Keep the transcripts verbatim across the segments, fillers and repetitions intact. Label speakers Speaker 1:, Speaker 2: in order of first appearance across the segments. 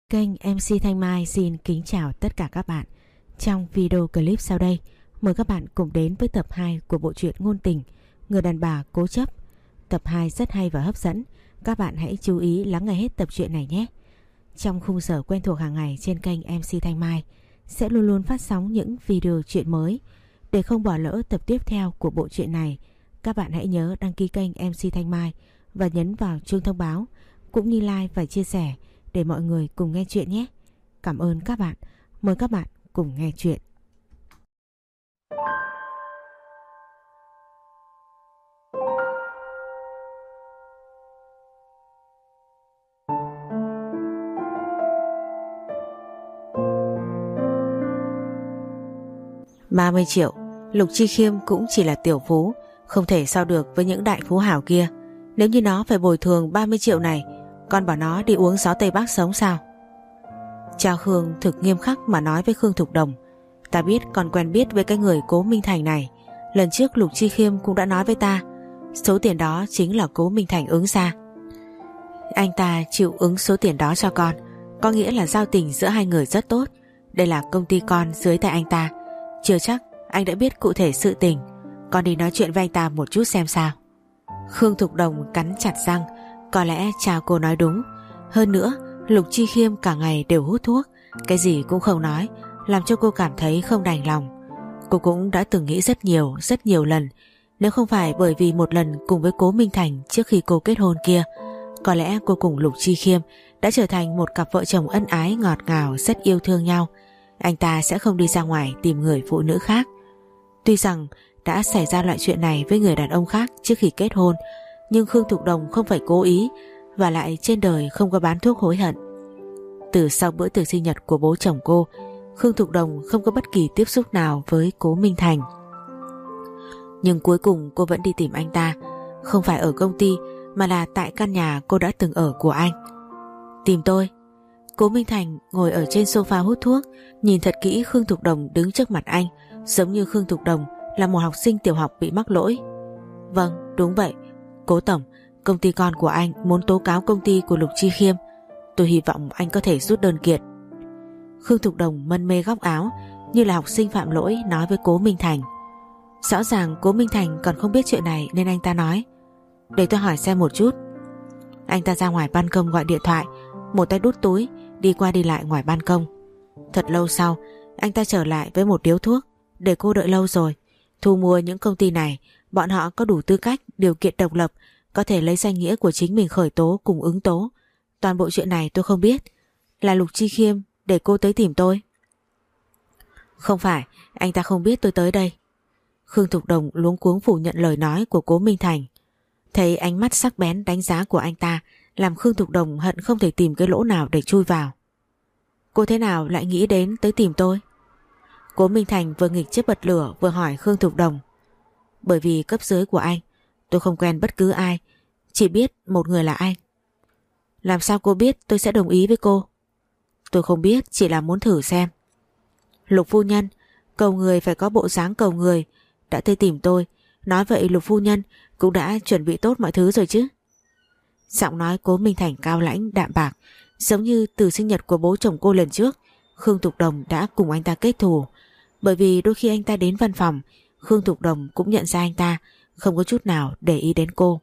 Speaker 1: Kênh em xê Thanh Mai xin kính chào tất cả các bạn. Trong video clip sau đây, mời các bạn cùng đến với tập hai của bộ truyện ngôn tình Người đàn bà cố chấp. Tập hai rất hay và hấp dẫn, các bạn hãy chú ý lắng nghe hết tập truyện này nhé. Trong khung giờ quen thuộc hàng ngày trên kênh em xê Thanh Mai sẽ luôn luôn phát sóng những video truyện mới. Để không bỏ lỡ tập tiếp theo của bộ truyện này, các bạn hãy nhớ đăng ký kênh em xê Thanh Mai và nhấn vào chuông thông báo, cũng như like và chia sẻ để mọi người cùng nghe chuyện nhé. Cảm ơn các bạn. Mời các bạn cùng nghe chuyện. ba mươi triệu, Lục Chi Khiêm cũng chỉ là tiểu phú, không thể so được với những đại phú hảo kia. Nếu như nó phải bồi thường ba mươi triệu này, con bảo nó đi uống gió Tây Bắc sống sao? Cha Khương thực nghiêm khắc mà nói với Khương Thục Đồng. Ta biết con quen biết với cái người Cố Minh Thành này. Lần trước Lục Chi Khiêm cũng đã nói với ta, số tiền đó chính là Cố Minh Thành ứng ra. Anh ta chịu ứng số tiền đó cho con, có nghĩa là giao tình giữa hai người rất tốt. Đây là công ty con dưới tay anh ta, chưa chắc anh đã biết cụ thể sự tình. Con đi nói chuyện với anh ta một chút xem sao. Khương Thục Đồng cắn chặt răng. Có lẽ cha cô nói đúng. Hơn nữa Lục Chi Khiêm cả ngày đều hút thuốc, cái gì cũng không nói, làm cho cô cảm thấy không đành lòng. Cô cũng đã từng nghĩ rất nhiều rất nhiều lần, nếu không phải bởi vì một lần cùng với Cố Minh Thành trước khi cô kết hôn kia, có lẽ cô cùng Lục Chi Khiêm đã trở thành một cặp vợ chồng ân ái ngọt ngào, rất yêu thương nhau. Anh ta sẽ không đi ra ngoài tìm người phụ nữ khác. Tuy rằng đã xảy ra loại chuyện này với người đàn ông khác trước khi kết hôn, nhưng Khương Thục Đồng không phải cố ý, và lại trên đời không có bán thuốc hối hận. Từ sau bữa tiệc sinh nhật của bố chồng cô, Khương Thục Đồng không có bất kỳ tiếp xúc nào với Cố Minh Thành. Nhưng cuối cùng cô vẫn đi tìm anh ta, không phải ở công ty mà là tại căn nhà cô đã từng ở của anh. Tìm tôi? Cố Minh Thành ngồi ở trên sofa hút thuốc, nhìn thật kỹ Khương Thục Đồng đứng trước mặt anh, giống như Khương Thục Đồng là một học sinh tiểu học bị mắc lỗi. Vâng, đúng vậy. Cố tổng, công ty con của anh muốn tố cáo công ty của Lục Chi Khiêm. Tôi hy vọng anh có thể rút đơn kiện. Khương Thục Đồng mân mê góc áo, như là học sinh phạm lỗi nói với Cố Minh Thành. Rõ ràng Cố Minh Thành còn không biết chuyện này nên anh ta nói, để tôi hỏi xem một chút. Anh ta ra ngoài ban công gọi điện thoại, một tay đút túi, đi qua đi lại ngoài ban công. Thật lâu sau, anh ta trở lại với một điếu thuốc. Để cô đợi lâu rồi. Thu mua những công ty này, bọn họ có đủ tư cách, điều kiện độc lập, có thể lấy danh nghĩa của chính mình khởi tố cùng ứng tố. Toàn bộ chuyện này tôi không biết. Là Lục Chi Khiêm để cô tới tìm tôi. Không phải, anh ta không biết tôi tới đây. Khương Thục Đồng luống cuống phủ nhận lời nói của Cố Minh Thành. Thấy ánh mắt sắc bén đánh giá của anh ta, làm Khương Thục Đồng hận không thể tìm cái lỗ nào để chui vào. Cô thế nào lại nghĩ đến tới tìm tôi? Cố Minh Thành vừa nghịch chiếc bật lửa vừa hỏi Khương Thục Đồng. Bởi vì cấp dưới của anh, tôi không quen bất cứ ai, chỉ biết một người là anh. Làm sao cô biết tôi sẽ đồng ý với cô? Tôi không biết, chỉ là muốn thử xem. Lục phu nhân, cầu người phải có bộ dáng cầu người. Đã tới tìm tôi, nói vậy Lục phu nhân cũng đã chuẩn bị tốt mọi thứ rồi chứ? Giọng nói Cố Minh Thành cao lãnh đạm bạc, giống như từ sinh nhật của bố chồng cô lần trước, Khương Thục Đồng đã cùng anh ta kết thù. Bởi vì đôi khi anh ta đến văn phòng, Khương Thục Đồng cũng nhận ra anh ta không có chút nào để ý đến cô.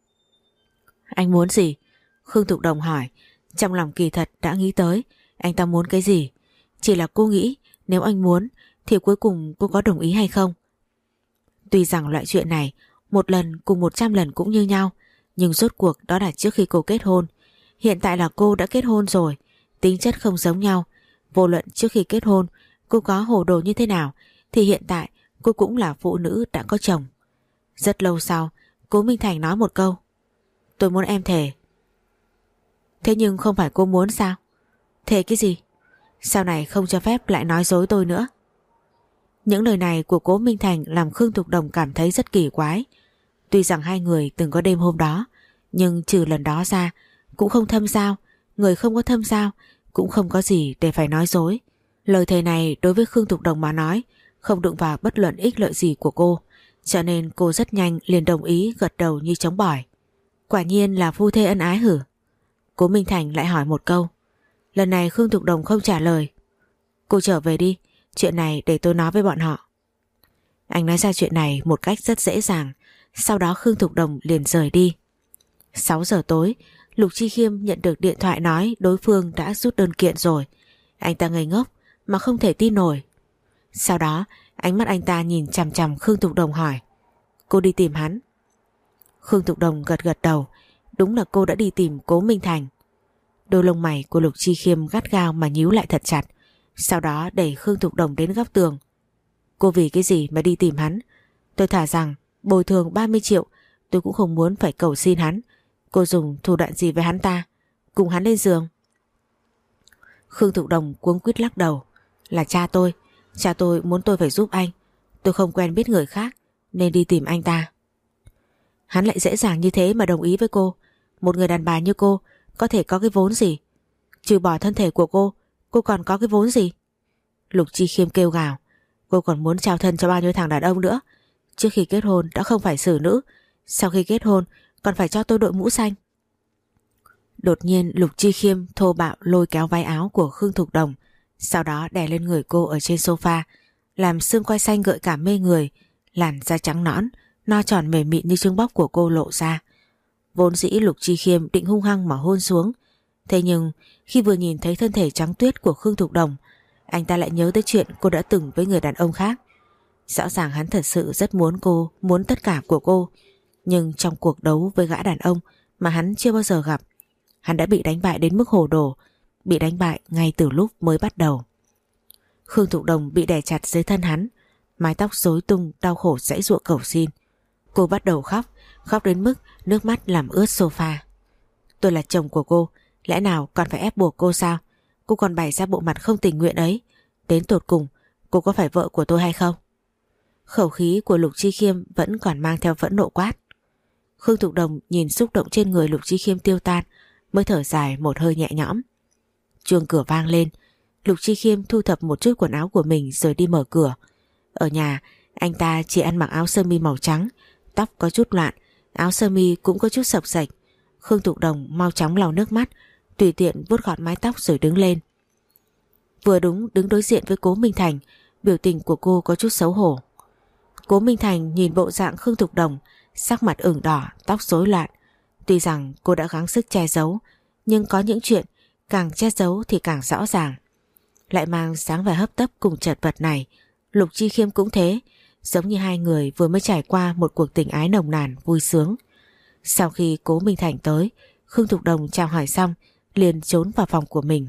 Speaker 1: Anh muốn gì? Khương Thục Đồng hỏi. Trong lòng kỳ thật đã nghĩ tới anh ta muốn cái gì. Chỉ là cô nghĩ nếu anh muốn thì cuối cùng cô có đồng ý hay không. Tuy rằng loại chuyện này một lần cùng một trăm lần cũng như nhau, nhưng rốt cuộc đó là trước khi cô kết hôn. Hiện tại là cô đã kết hôn rồi, tính chất không giống nhau. Vô luận trước khi kết hôn cô có hồ đồ như thế nào, thì hiện tại cô cũng là phụ nữ đã có chồng. Rất lâu sau, Cố Minh Thành nói một câu. Tôi muốn em thề. Thế nhưng không phải cô muốn sao? Thề cái gì? Sau này không cho phép lại nói dối tôi nữa. Những lời này của Cố Minh Thành làm Khương Thục Đồng cảm thấy rất kỳ quái. Tuy rằng hai người từng có đêm hôm đó, nhưng trừ lần đó ra cũng không thâm giao. Người không có thâm giao cũng không có gì để phải nói dối. Lời thề này đối với Khương Thục Đồng mà nói không đụng vào bất luận ích lợi gì của cô, cho nên cô rất nhanh liền đồng ý, gật đầu như trống bỏi. Quả nhiên là phu thê ân ái hử? Cố Minh Thành lại hỏi một câu. Lần này Khương Thục Đồng không trả lời. Cô trở về đi, chuyện này để tôi nói với bọn họ. Anh nói ra chuyện này một cách rất dễ dàng. Sau đó Khương Thục Đồng liền rời đi. Sáu giờ tối, Lục Chi Khiêm nhận được điện thoại nói đối phương đã rút đơn kiện rồi. Anh ta ngây ngốc mà không thể tin nổi. Sau đó ánh mắt anh ta nhìn chằm chằm Khương Thục Đồng hỏi: Cô đi tìm hắn? Khương Thục Đồng gật gật đầu. Đúng là cô đã đi tìm Cố Minh Thành. Đôi lông mày của Lục Chi Khiêm gắt gao mà nhíu lại thật chặt. Sau đó đẩy Khương Thục Đồng đến góc tường. Cô vì cái gì mà đi tìm hắn? Tôi thả rằng bồi thường ba mươi triệu tôi cũng không muốn phải cầu xin hắn. Cô dùng thủ đoạn gì với hắn ta? Cùng hắn lên giường? Khương Thục Đồng cuống quýt lắc đầu. Là cha tôi. Cha tôi muốn tôi phải giúp anh. Tôi không quen biết người khác nên đi tìm anh ta. Hắn lại dễ dàng như thế mà đồng ý với cô. Một người đàn bà như cô có thể có cái vốn gì? Trừ bỏ thân thể của cô, cô còn có cái vốn gì? Lục Chi Khiêm kêu gào. Cô còn muốn trao thân cho bao nhiêu thằng đàn ông nữa? Trước khi kết hôn đã không phải xử nữ, sau khi kết hôn còn phải cho tôi đội mũ xanh. Đột nhiên Lục Chi Khiêm thô bạo lôi kéo váy áo của Khương Thục Đồng, sau đó đè lên người cô ở trên sofa, làm xương quai xanh gợi cảm mê người, làn da trắng nõn, no tròn mềm mịn như trứng bóc của cô lộ ra. Vốn dĩ Lục Chi Khiêm định hung hăng mà hôn xuống, thế nhưng khi vừa nhìn thấy thân thể trắng tuyết của Khương Thục Đồng, anh ta lại nhớ tới chuyện cô đã từng với người đàn ông khác. Rõ ràng hắn thật sự rất muốn cô, muốn tất cả của cô, nhưng trong cuộc đấu với gã đàn ông mà hắn chưa bao giờ gặp, hắn đã bị đánh bại đến mức hồ đồ, bị đánh bại ngay từ lúc mới bắt đầu. Khương Thục Đồng bị đè chặt dưới thân hắn, mái tóc rối tung, đau khổ giãy giụa cầu xin. Cô bắt đầu khóc, khóc đến mức nước mắt làm ướt sofa. Tôi là chồng của cô, lẽ nào còn phải ép buộc cô sao? Cô còn bày ra bộ mặt không tình nguyện ấy. Đến tột cùng cô có phải vợ của tôi hay không? Khẩu khí của Lục Chi Khiêm vẫn còn mang theo phẫn nộ quát. Khương Thục Đồng nhìn xúc động trên người Lục Chi Khiêm tiêu tan, mới thở dài một hơi nhẹ nhõm. Chuông cửa vang lên. Lục Chi Khiêm thu thập một chút quần áo của mình rồi đi mở cửa. Ở nhà anh ta chỉ ăn mặc áo sơ mi màu trắng, tóc có chút loạn, áo sơ mi cũng có chút xộc xệch. Khương Thục Đồng mau chóng lau nước mắt, tùy tiện vuốt gọn mái tóc rồi đứng lên. Vừa đúng đứng đối diện với Cố Minh Thành, biểu tình của cô có chút xấu hổ. Cố Minh Thành nhìn bộ dạng Khương Thục Đồng, sắc mặt ửng đỏ, tóc rối loạn. Tuy rằng cô đã gắng sức che giấu, nhưng có những chuyện càng che giấu thì càng rõ ràng. Lại mang dáng vẻ hấp tấp cùng chật vật này, Lục Chi Khiêm cũng thế, giống như hai người vừa mới trải qua một cuộc tình ái nồng nàn vui sướng. Sau khi Cố Minh Thành tới, Khương Thục Đồng chào hỏi xong liền trốn vào phòng của mình.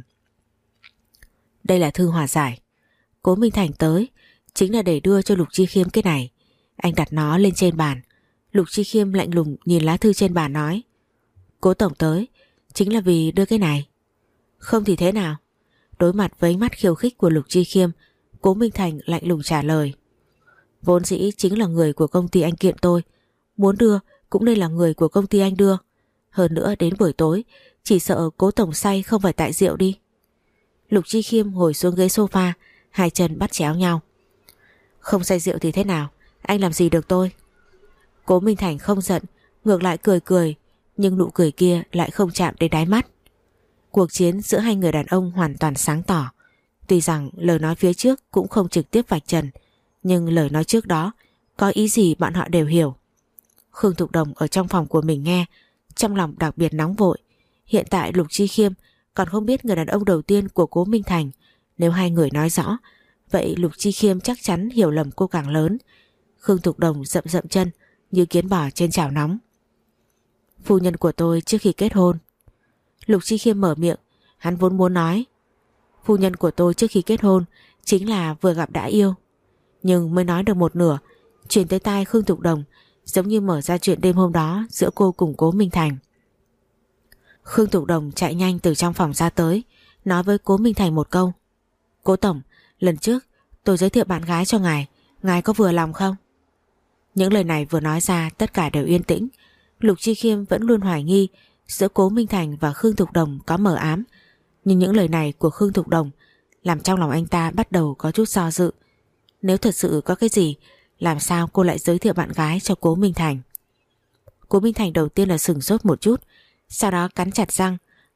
Speaker 1: Đây là thư hòa giải. Cố Minh Thành tới chính là để đưa cho Lục Chi Khiêm cái này. Anh đặt nó lên trên bàn. Lục Chi Khiêm lạnh lùng nhìn lá thư trên bàn nói: Cố tổng tới chính là vì đưa cái này. Không thì thế nào? Đối mặt với ánh mắt khiêu khích của Lục Chi Khiêm, Cố Minh Thành lạnh lùng trả lời: Vốn dĩ chính là người của công ty anh kiện tôi, muốn đưa cũng nên là người của công ty anh đưa. Hơn nữa đến buổi tối chỉ sợ Cố tổng say không phải tại rượu đi. Lục Chi Khiêm ngồi xuống ghế sofa, hai chân bắt chéo nhau. Không say rượu thì thế nào? Anh làm gì được tôi? Cố Minh Thành không giận, ngược lại cười cười, nhưng nụ cười kia lại không chạm đến đáy mắt. Cuộc chiến giữa hai người đàn ông hoàn toàn sáng tỏ. Tuy rằng lời nói phía trước cũng không trực tiếp vạch trần, nhưng lời nói trước đó có ý gì bọn họ đều hiểu. Khương Thục Đồng ở trong phòng của mình nghe, trong lòng đặc biệt nóng vội. Hiện tại Lục Chi Khiêm còn không biết người đàn ông đầu tiên của Cố Minh Thành. Nếu hai người nói rõ, vậy Lục Chi Khiêm chắc chắn hiểu lầm cô càng lớn. Khương Thục Đồng dậm dậm chân như kiến bò trên chảo nóng. Phu nhân của tôi trước khi kết hôn. Lục Chi Khiêm mở miệng, hắn vốn muốn nói phu nhân của tôi trước khi kết hôn chính là vừa gặp đã yêu, nhưng mới nói được một nửa, truyền tới tai Khương Thục Đồng giống như mở ra chuyện đêm hôm đó giữa cô cùng Cố Minh Thành. Khương Thục Đồng chạy nhanh từ trong phòng ra tới, nói với Cố Minh Thành một câu: Cố tổng, lần trước tôi giới thiệu bạn gái cho ngài, ngài có vừa lòng không? Những lời này vừa nói ra tất cả đều yên tĩnh. Lục Chi Khiêm vẫn luôn hoài nghi giữa Cố Minh Thành và Khương Thục Đồng có mờ ám, nhưng những lời này của Khương Thục Đồng làm trong lòng anh ta bắt đầu có chút do dự. Nếu thật sự có cái gì, làm sao cô lại giới thiệu bạn gái cho Cố Minh Thành? Cố Minh Thành đầu tiên là sửng sốt một chút, sau đó cắn chặt răng,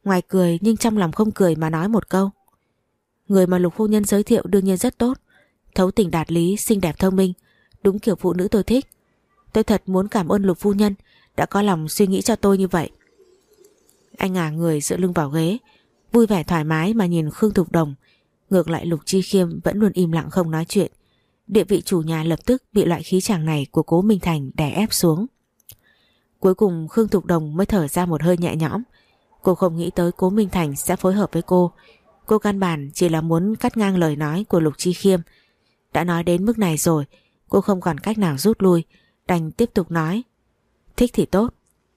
Speaker 1: Ngoài cười nhưng trong lòng không cười mà nói một câu. Người mà Lục phu nhân giới thiệu đương nhiên rất tốt, thấu tình đạt lý, xinh đẹp thông minh, đúng kiểu phụ nữ tôi thích. Tôi thật muốn cảm ơn Lục phu nhân đã có lòng suy nghĩ cho tôi như vậy. Anh ngả người dựa lưng vào ghế, vui vẻ thoải mái mà nhìn Khương Thục Đồng. Ngược lại Lục Chi Khiêm vẫn luôn im lặng không nói chuyện. Địa vị chủ nhà lập tức bị loại khí chàng này của Cố Minh Thành đè ép xuống. Cuối cùng Khương Thục Đồng mới thở ra một hơi nhẹ nhõm. Cô không nghĩ tới Cố Minh Thành sẽ phối hợp với cô. Cô căn bản chỉ là muốn cắt ngang lời nói của Lục Chi Khiêm. Đã nói đến mức này rồi, cô không còn cách nào rút lui, đành tiếp tục nói. Thích thì tốt.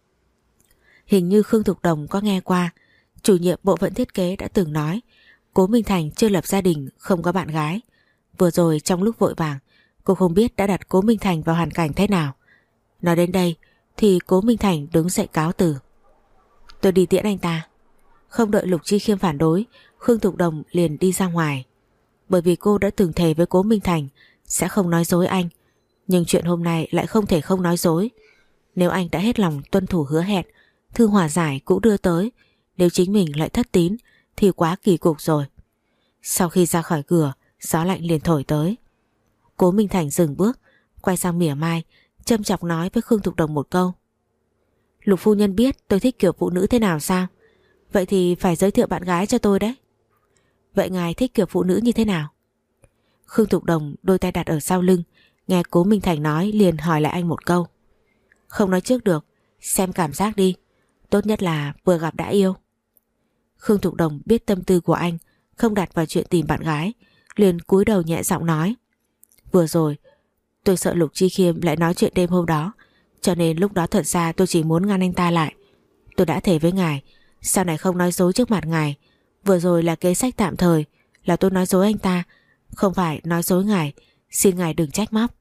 Speaker 1: Hình như Khương Thục Đồng có nghe qua, chủ nhiệm bộ phận thiết kế đã từng nói Cố Minh Thành chưa lập gia đình, không có bạn gái. Vừa rồi trong lúc vội vàng, cô không biết đã đặt Cố Minh Thành vào hoàn cảnh thế nào. Nói đến đây thì Cố Minh Thành đứng dậy cáo từ. Tôi đi tiễn anh ta. Không đợi Lục Chi Khiêm phản đối, Khương Thục Đồng liền đi ra ngoài. Bởi vì cô đã từng thề với Cố Minh Thành sẽ không nói dối anh, nhưng chuyện hôm nay lại không thể không nói dối. Nếu anh đã hết lòng tuân thủ hứa hẹn, thư hòa giải cũng đưa tới, nếu chính mình lại thất tín thì quá kỳ cục rồi. Sau khi ra khỏi cửa, gió lạnh liền thổi tới. Cố Minh Thành dừng bước, quay sang mỉa mai, châm chọc nói với Khương Thục Đồng một câu. Lục phu nhân biết tôi thích kiểu phụ nữ thế nào sao? Vậy thì phải giới thiệu bạn gái cho tôi đấy. Vậy ngài thích kiểu phụ nữ như thế nào? Khương Thục Đồng đôi tay đặt ở sau lưng, nghe Cố Minh Thành nói liền hỏi lại anh một câu. Không nói trước được, xem cảm giác đi. Tốt nhất là vừa gặp đã yêu. Khương Thục Đồng biết tâm tư của anh không đặt vào chuyện tìm bạn gái, liền cúi đầu nhẹ giọng nói. Vừa rồi tôi sợ Lục Chi Khiêm lại nói chuyện đêm hôm đó, cho nên lúc đó thật ra tôi chỉ muốn ngăn anh ta lại. Tôi đã thề với ngài sau này không nói dối trước mặt ngài. Vừa rồi là kế sách tạm thời, là tôi nói dối anh ta, không phải nói dối ngài. Xin ngài đừng trách móc.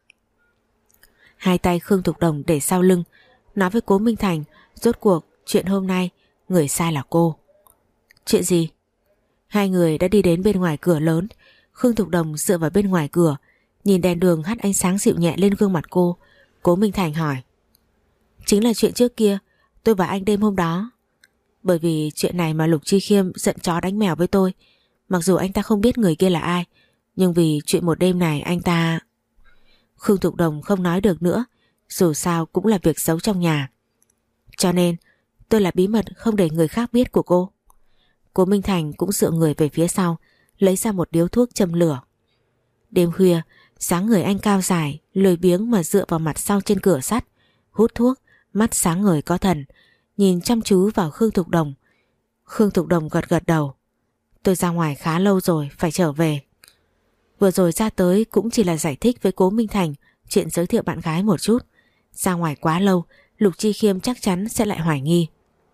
Speaker 1: Hai tay Khương Thục Đồng để sau lưng, nói với Cố Minh Thành rốt cuộc chuyện hôm nay người sai là cô. Chuyện gì? Hai người đã đi đến bên ngoài cửa lớn. Khương Thục Đồng dựa vào bên ngoài cửa, nhìn đèn đường hắt ánh sáng dịu nhẹ lên gương mặt cô. Cố Minh Thành hỏi. Chính là chuyện trước kia tôi và anh đêm hôm đó. Bởi vì chuyện này mà Lục Chi Khiêm giận chó đánh mèo với tôi. Mặc dù anh ta không biết người kia là ai, nhưng vì chuyện một đêm này anh ta... Khương Thục Đồng không nói được nữa, dù sao cũng là việc xấu trong nhà. Cho nên tôi là bí mật không để người khác biết của cô. Cố Minh Thành cũng dựa người về phía sau, lấy ra một điếu thuốc châm lửa. Đêm khuya, dáng người anh cao dài, lười biếng mà dựa vào mặt sau trên cửa sắt, hút thuốc, mắt sáng ngời có thần, nhìn chăm chú vào Khương Thục Đồng. Khương Thục Đồng gật gật đầu. Tôi ra ngoài khá lâu rồi, phải trở về. Vừa rồi ra tới cũng chỉ là giải thích với Cố Minh Thành chuyện giới thiệu bạn gái một chút. Ra ngoài quá lâu, Lục Chi Khiêm chắc chắn sẽ lại hoài nghi.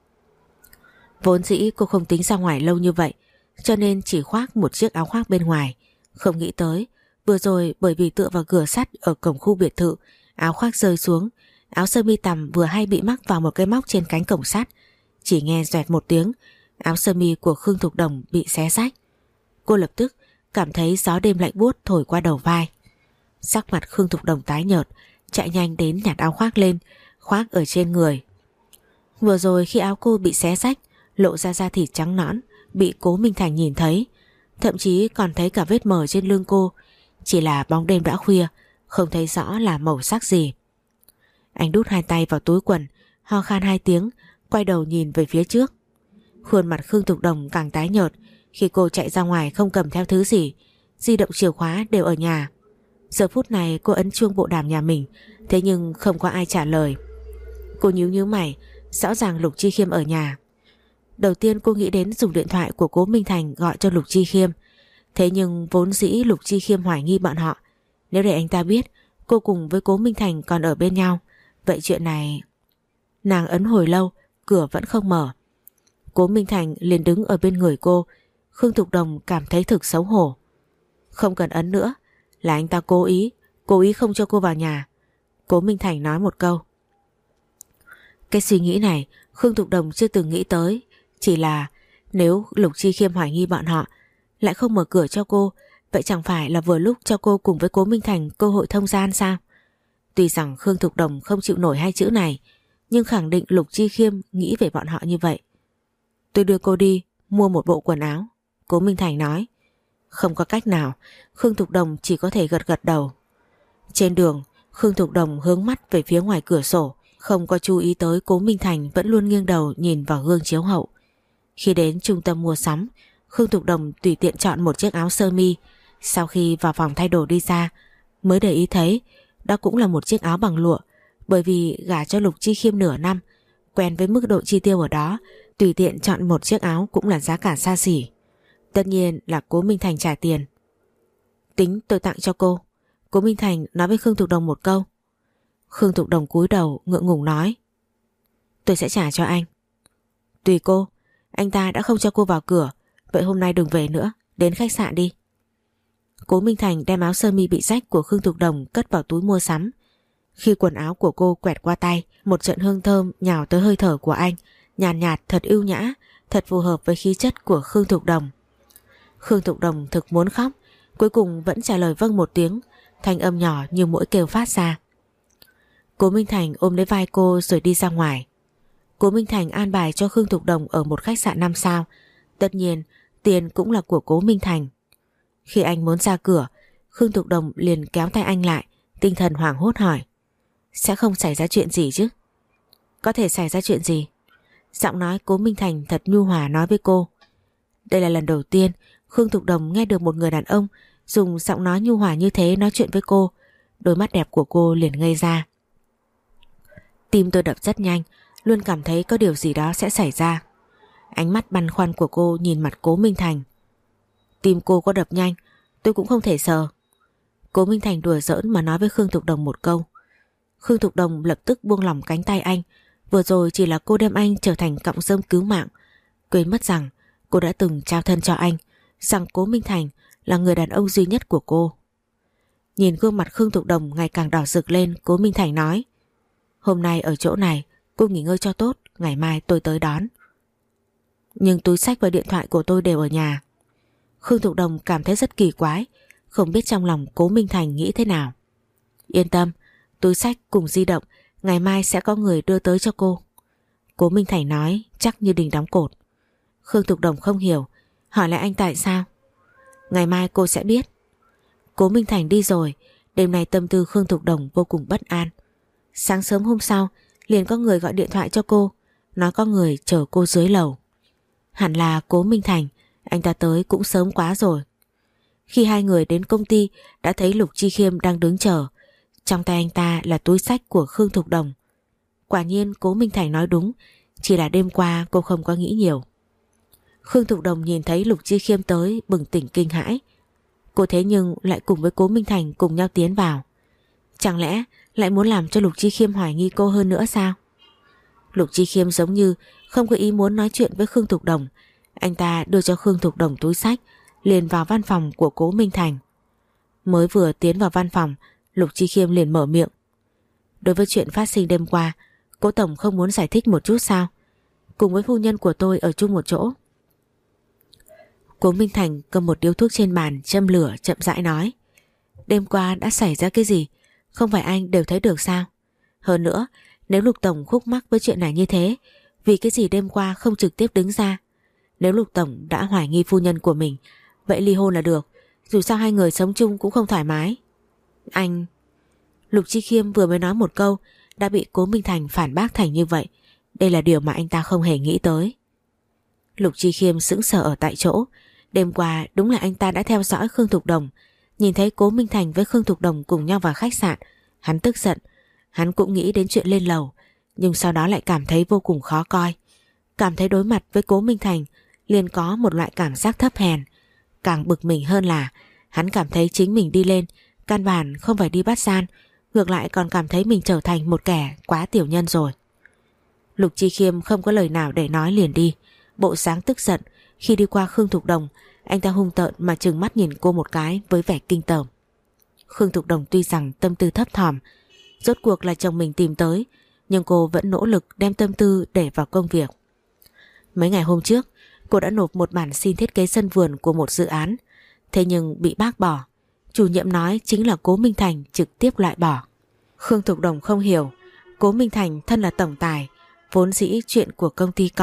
Speaker 1: Vốn dĩ cô không tính ra ngoài lâu như vậy, cho nên chỉ khoác một chiếc áo khoác bên ngoài. Không nghĩ tới, vừa rồi bởi vì tựa vào cửa sắt ở cổng khu biệt thự, áo khoác rơi xuống, áo sơ mi tằm vừa hay bị mắc vào một cái móc trên cánh cổng sắt. Chỉ nghe doẹt một tiếng, áo sơ mi của Khương Thục Đồng bị xé rách. Cô lập tức cảm thấy gió đêm lạnh buốt thổi qua đầu vai. Sắc mặt Khương Thục Đồng tái nhợt, chạy nhanh đến nhặt áo khoác lên, khoác ở trên người. Vừa rồi khi áo cô bị xé rách, lộ ra da thịt trắng nõn, bị Cố Minh Thành nhìn thấy, thậm chí còn thấy cả vết mờ trên lưng cô. Chỉ là bóng đêm đã khuya, không thấy rõ là màu sắc gì. Anh đút hai tay vào túi quần, ho khan hai tiếng, quay đầu nhìn về phía trước. Khuôn mặt Khương Thục Đồng càng tái nhợt khi cô chạy ra ngoài không cầm theo thứ gì, di động chìa khóa đều ở nhà. Giờ phút này cô ấn chuông bộ đàm nhà mình, thế nhưng không có ai trả lời. Cô nhíu nhíu mày, rõ ràng Lục Chi Khiêm ở nhà. Đầu tiên cô nghĩ đến dùng điện thoại của Cố Minh Thành gọi cho Lục Chi Khiêm. Thế nhưng vốn dĩ Lục Chi Khiêm hoài nghi bọn họ. Nếu để anh ta biết cô cùng với Cố Minh Thành còn ở bên nhau, vậy chuyện này... Nàng ấn hồi lâu, cửa vẫn không mở. Cố Minh Thành liền đứng ở bên người cô. Khương Thục Đồng cảm thấy thực xấu hổ. Không cần ấn nữa, là anh ta cố ý, cố ý không cho cô vào nhà. Cố Minh Thành nói một câu. Cái suy nghĩ này Khương Thục Đồng chưa từng nghĩ tới. Chỉ là nếu Lục Chi Khiêm hoài nghi bọn họ lại không mở cửa cho cô, vậy chẳng phải là vừa lúc cho cô cùng với Cố Minh Thành cơ hội thông gian sao? Tuy rằng Khương Thục Đồng không chịu nổi hai chữ này, nhưng khẳng định Lục Chi Khiêm nghĩ về bọn họ như vậy. Tôi đưa cô đi mua một bộ quần áo, Cố Minh Thành nói. Không có cách nào, Khương Thục Đồng chỉ có thể gật gật đầu. Trên đường, Khương Thục Đồng hướng mắt về phía ngoài cửa sổ, không có chú ý tới Cố Minh Thành vẫn luôn nghiêng đầu nhìn vào gương chiếu hậu. Khi đến trung tâm mua sắm, Khương Thục Đồng tùy tiện chọn một chiếc áo sơ mi. Sau khi vào phòng thay đồ đi ra, mới để ý thấy đó cũng là một chiếc áo bằng lụa, bởi vì gả cho Lục Chi Khiêm nửa năm, quen với mức độ chi tiêu ở đó, tùy tiện chọn một chiếc áo cũng là giá cả xa xỉ. Tất nhiên là Cố Minh Thành trả tiền. Tính tôi tặng cho cô, Cố Minh Thành nói với Khương Thục Đồng một câu. Khương Thục Đồng cúi đầu ngượng ngùng nói. Tôi sẽ trả cho anh. Tùy cô, anh ta đã không cho cô vào cửa, vậy hôm nay đừng về nữa, đến khách sạn đi. Cố Minh Thành đem áo sơ mi bị rách của Khương Thục Đồng cất vào túi mua sắm. Khi quần áo của cô quẹt qua tay, một trận hương thơm nhào tới hơi thở của anh, nhàn nhạt, nhạt thật ưu nhã, thật phù hợp với khí chất của Khương Thục Đồng. Khương Thục Đồng thực muốn khóc, cuối cùng vẫn trả lời vâng một tiếng, thanh âm nhỏ như mũi kêu phát ra. Cố Minh Thành ôm lấy vai cô rồi đi ra ngoài. Cố Minh Thành an bài cho Khương Thục Đồng ở một khách sạn năm sao. Tất nhiên tiền cũng là của Cố Minh Thành. Khi anh muốn ra cửa, Khương Thục Đồng liền kéo tay anh lại, tinh thần hoảng hốt hỏi. Sẽ không xảy ra chuyện gì chứ? Có thể xảy ra chuyện gì? Giọng nói Cố Minh Thành thật nhu hòa nói với cô. Đây là lần đầu tiên Khương Thục Đồng nghe được một người đàn ông dùng giọng nói nhu hòa như thế nói chuyện với cô. Đôi mắt đẹp của cô liền ngây ra. Tim tôi đập rất nhanh, luôn cảm thấy có điều gì đó sẽ xảy ra. Ánh mắt băn khoăn của cô nhìn mặt Cố Minh Thành. Tim cô có đập nhanh, tôi cũng không thể sờ. Cố Minh Thành đùa giỡn mà nói với Khương Thục Đồng một câu. Khương Thục Đồng lập tức buông lỏng cánh tay anh. Vừa rồi chỉ là cô đem anh trở thành cọng rơm cứu mạng, quên mất rằng cô đã từng trao thân cho anh, rằng Cố Minh Thành là người đàn ông duy nhất của cô. Nhìn gương mặt Khương Thục Đồng ngày càng đỏ rực lên, Cố Minh Thành nói. Hôm nay ở chỗ này cô nghỉ ngơi cho tốt, ngày mai tôi tới đón. Nhưng túi xách và điện thoại của tôi đều ở nhà. Khương Thục Đồng cảm thấy rất kỳ quái, không biết trong lòng Cố Minh Thành nghĩ thế nào. Yên tâm, túi xách cùng di động ngày mai sẽ có người đưa tới cho cô, Cố Minh Thành nói chắc như đình đóng cột. Khương Thục Đồng không hiểu, hỏi lại anh tại sao. Ngày mai cô sẽ biết. Cố Minh Thành đi rồi, đêm nay tâm tư Khương Thục Đồng vô cùng bất an. Sáng sớm hôm sau liền có người gọi điện thoại cho cô, nói có người chờ cô dưới lầu. Hẳn là Cố Minh Thành, anh ta tới cũng sớm quá rồi. Khi hai người đến công ty đã thấy Lục Chi Khiêm đang đứng chờ. Trong tay anh ta là túi xách của Khương Thục Đồng. Quả nhiên Cố Minh Thành nói đúng, chỉ là đêm qua cô không có nghĩ nhiều. Khương Thục Đồng nhìn thấy Lục Chi Khiêm tới bừng tỉnh kinh hãi. Cô thế nhưng lại cùng với Cố Minh Thành cùng nhau tiến vào. Chẳng lẽ lại muốn làm cho Lục Chi Khiêm hoài nghi cô hơn nữa sao? Lục Chi Khiêm giống như không có ý muốn nói chuyện với Khương Thục Đồng. Anh ta đưa cho Khương Thục Đồng túi xách, liền vào văn phòng của Cố Minh Thành. Mới vừa tiến vào văn phòng, Lục Chi Khiêm liền mở miệng. Đối với chuyện phát sinh đêm qua, Cố Tổng không muốn giải thích một chút sao? Cùng với phu nhân của tôi ở chung một chỗ. Cố Minh Thành cầm một điếu thuốc trên bàn châm lửa chậm rãi nói. Đêm qua đã xảy ra cái gì? Không phải anh đều thấy được sao? Hơn nữa, nếu Lục Tổng khúc mắc với chuyện này như thế, vì cái gì đêm qua không trực tiếp đứng ra? Nếu Lục Tổng đã hoài nghi phu nhân của mình, vậy ly hôn là được. Dù sao hai người sống chung cũng không thoải mái. Anh... Lục Chi Khiêm vừa mới nói một câu đã bị Cố Minh Thành phản bác thành như vậy. Đây là điều mà anh ta không hề nghĩ tới. Lục Chi Khiêm sững sờ ở tại chỗ. Đêm qua đúng là anh ta đã theo dõi Khương Thục Đồng. Nhìn thấy Cố Minh Thành với Khương Thục Đồng cùng nhau vào khách sạn, hắn tức giận. Hắn cũng nghĩ đến chuyện lên lầu, nhưng sau đó lại cảm thấy vô cùng khó coi. Cảm thấy đối mặt với Cố Minh Thành liền có một loại cảm giác thấp hèn. Càng bực mình hơn là hắn cảm thấy chính mình đi lên căn bản không phải đi bắt gian, ngược lại còn cảm thấy mình trở thành một kẻ quá tiểu nhân rồi. Lục Chi Khiêm không có lời nào để nói liền đi. Bộ dáng tức giận. Khi đi qua Khương Thục Đồng, anh ta hung tợn mà trừng mắt nhìn cô một cái với vẻ kinh tởm. Khương Thục Đồng tuy rằng tâm tư thấp thỏm, rốt cuộc là chồng mình tìm tới, nhưng cô vẫn nỗ lực đem tâm tư để vào công việc. Mấy ngày hôm trước, cô đã nộp một bản xin thiết kế sân vườn của một dự án, thế nhưng bị bác bỏ. Chủ nhiệm nói chính là Cố Minh Thành trực tiếp loại bỏ. Khương Thục Đồng không hiểu, Cố Minh Thành thân là tổng tài, vốn dĩ chuyện của công ty con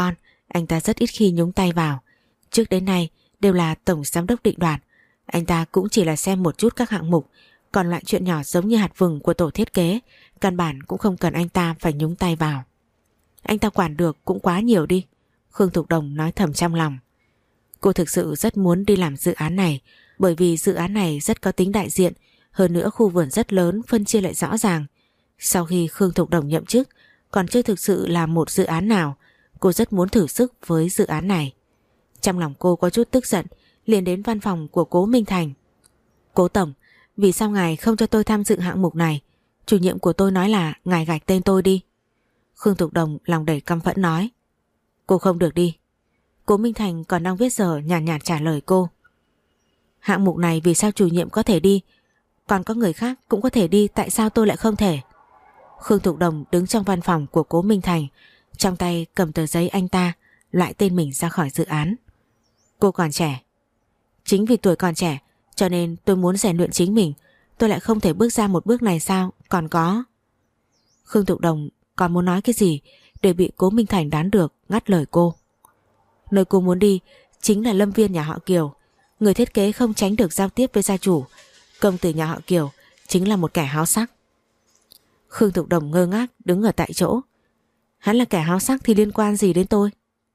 Speaker 1: Anh ta rất ít khi nhúng tay vào. Trước đến nay đều là tổng giám đốc định đoạt. Anh ta cũng chỉ là xem một chút các hạng mục, còn loại chuyện nhỏ giống như hạt vừng của tổ thiết kế căn bản cũng không cần anh ta phải nhúng tay vào. Anh ta quản được cũng quá nhiều đi, Khương Thục Đồng nói thầm trong lòng. Cô thực sự rất muốn đi làm dự án này, bởi vì dự án này rất có tính đại diện, hơn nữa khu vườn rất lớn, phân chia lại rõ ràng. Sau khi Khương Thục Đồng nhậm chức, còn chưa thực sự làm một dự án nào, cô rất muốn thử sức với dự án này. Trong lòng cô có chút tức giận, liền đến văn phòng của Cố Minh Thành. Cố tổng, vì sao ngài không cho tôi tham dự hạng mục này? Chủ nhiệm của tôi nói là ngài gạch tên tôi đi. Khương Thục Đồng lòng đầy căm phẫn nói. Cô không được đi. Cố Minh Thành còn đang viết giờ nhàn nhạt, nhạt trả lời cô. Hạng mục này vì sao chủ nhiệm có thể đi, còn có người khác cũng có thể đi, tại sao tôi lại không thể? Khương Thục Đồng đứng trong văn phòng của Cố Minh Thành, trong tay cầm tờ giấy anh ta loại tên mình ra khỏi dự án. Cô còn trẻ. Chính vì tuổi còn trẻ cho nên tôi muốn rèn luyện chính mình, tôi lại không thể bước ra một bước này sao? Còn có... Khương Thục Đồng còn muốn nói cái gì để bị Cố Minh Thành đoán được, ngắt lời cô. Nơi cô muốn đi chính là lâm viên nhà họ Kiều. Người thiết kế không tránh được giao tiếp với gia chủ. Công tử nhà họ Kiều chính là một kẻ háo sắc. Khương Thục Đồng ngơ ngác đứng ở tại chỗ. Hắn là kẻ háo sắc thì liên quan gì đến tôi?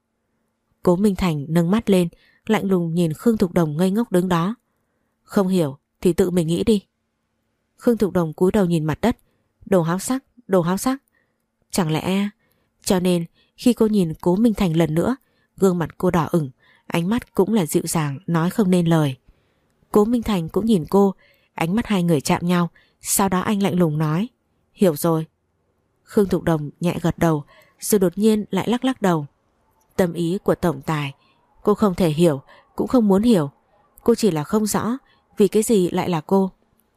Speaker 1: Cố Minh Thành nâng mắt lên, lạnh lùng nhìn Khương Thục Đồng ngây ngốc đứng đó. Không hiểu thì tự mình nghĩ đi. Khương Thục Đồng cúi đầu nhìn mặt đất. Đồ háo sắc, đồ háo sắc. Chẳng lẽ... Cho nên khi cô nhìn Cố Minh Thành lần nữa, gương mặt cô đỏ ửng, ánh mắt cũng là dịu dàng, nói không nên lời. Cố Minh Thành cũng nhìn cô, ánh mắt hai người chạm nhau, sau đó anh lạnh lùng nói. Hiểu rồi. Khương Thục Đồng nhẹ gật đầu, rồi đột nhiên lại lắc lắc đầu. Tâm ý của tổng tài cô không thể hiểu, cũng không muốn hiểu. Cô chỉ là không rõ vì cái gì lại là cô.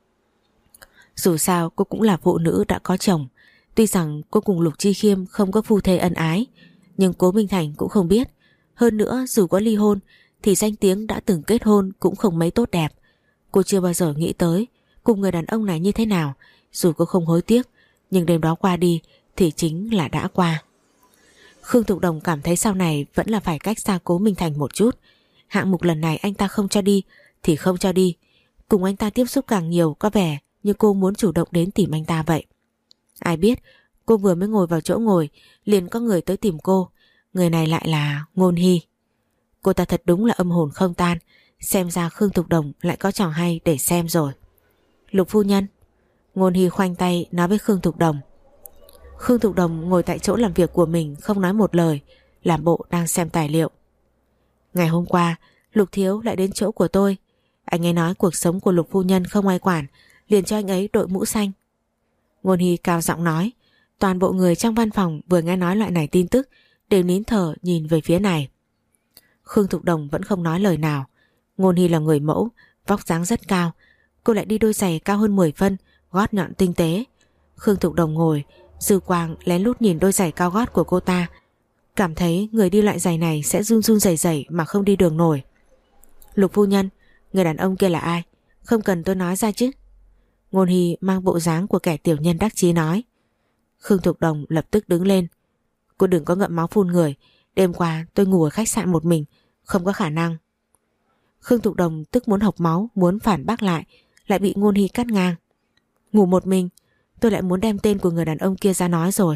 Speaker 1: Dù sao cô cũng là phụ nữ đã có chồng. Tuy rằng cô cùng Lục Chi Khiêm không có phu thê ân ái, nhưng Cố Minh Thành cũng không biết. Hơn nữa dù có ly hôn thì danh tiếng đã từng kết hôn cũng không mấy tốt đẹp. Cô chưa bao giờ nghĩ tới cùng người đàn ông này như thế nào. Dù cô không hối tiếc, nhưng đêm đó qua đi thì chính là đã qua. Khương Thục Đồng cảm thấy sau này vẫn là phải cách xa Cố Minh Thành một chút. Hạng mục lần này anh ta không cho đi thì không cho đi. Cùng anh ta tiếp xúc càng nhiều có vẻ như cô muốn chủ động đến tìm anh ta vậy. Ai biết cô vừa mới ngồi vào chỗ ngồi liền có người tới tìm cô. Người này lại là Ngôn Hy. Cô ta thật đúng là âm hồn không tan. Xem ra Khương Thục Đồng lại có trò hay để xem rồi. Lục phu nhân. Ngôn Hy khoanh tay nói với Khương Thục Đồng. Khương Thục Đồng ngồi tại chỗ làm việc của mình, không nói một lời, làm bộ đang xem tài liệu. Ngày hôm qua Lục thiếu lại đến chỗ của tôi. Anh ấy nói cuộc sống của Lục phu nhân không ai quản, liền cho anh ấy đội mũ xanh. Ngôn Hy cao giọng nói. Toàn bộ người trong văn phòng vừa nghe nói loại này tin tức đều nín thở nhìn về phía này. Khương Thục Đồng vẫn không nói lời nào. Ngôn Hy là người mẫu, vóc dáng rất cao. Cô lại đi đôi giày cao hơn mười phân, gót nhọn tinh tế. Khương Thục Đồng ngồi, dư quang lén lút nhìn đôi giày cao gót của cô ta, cảm thấy người đi loại giày này sẽ run run rẩy rẩy mà không đi đường nổi. Lục phu nhân, người đàn ông kia là ai? Không cần tôi nói ra chứ? Ngôn Hy mang bộ dáng của kẻ tiểu nhân đắc chí nói. Khương Thục Đồng lập tức đứng lên. Cô đừng có ngậm máu phun người. Đêm qua tôi ngủ ở khách sạn một mình, không có khả năng. Khương Thục Đồng tức muốn hộc máu, muốn phản bác lại, lại bị Ngôn Hy cắt ngang. Ngủ một mình, tôi lại muốn đem tên của người đàn ông kia ra nói rồi.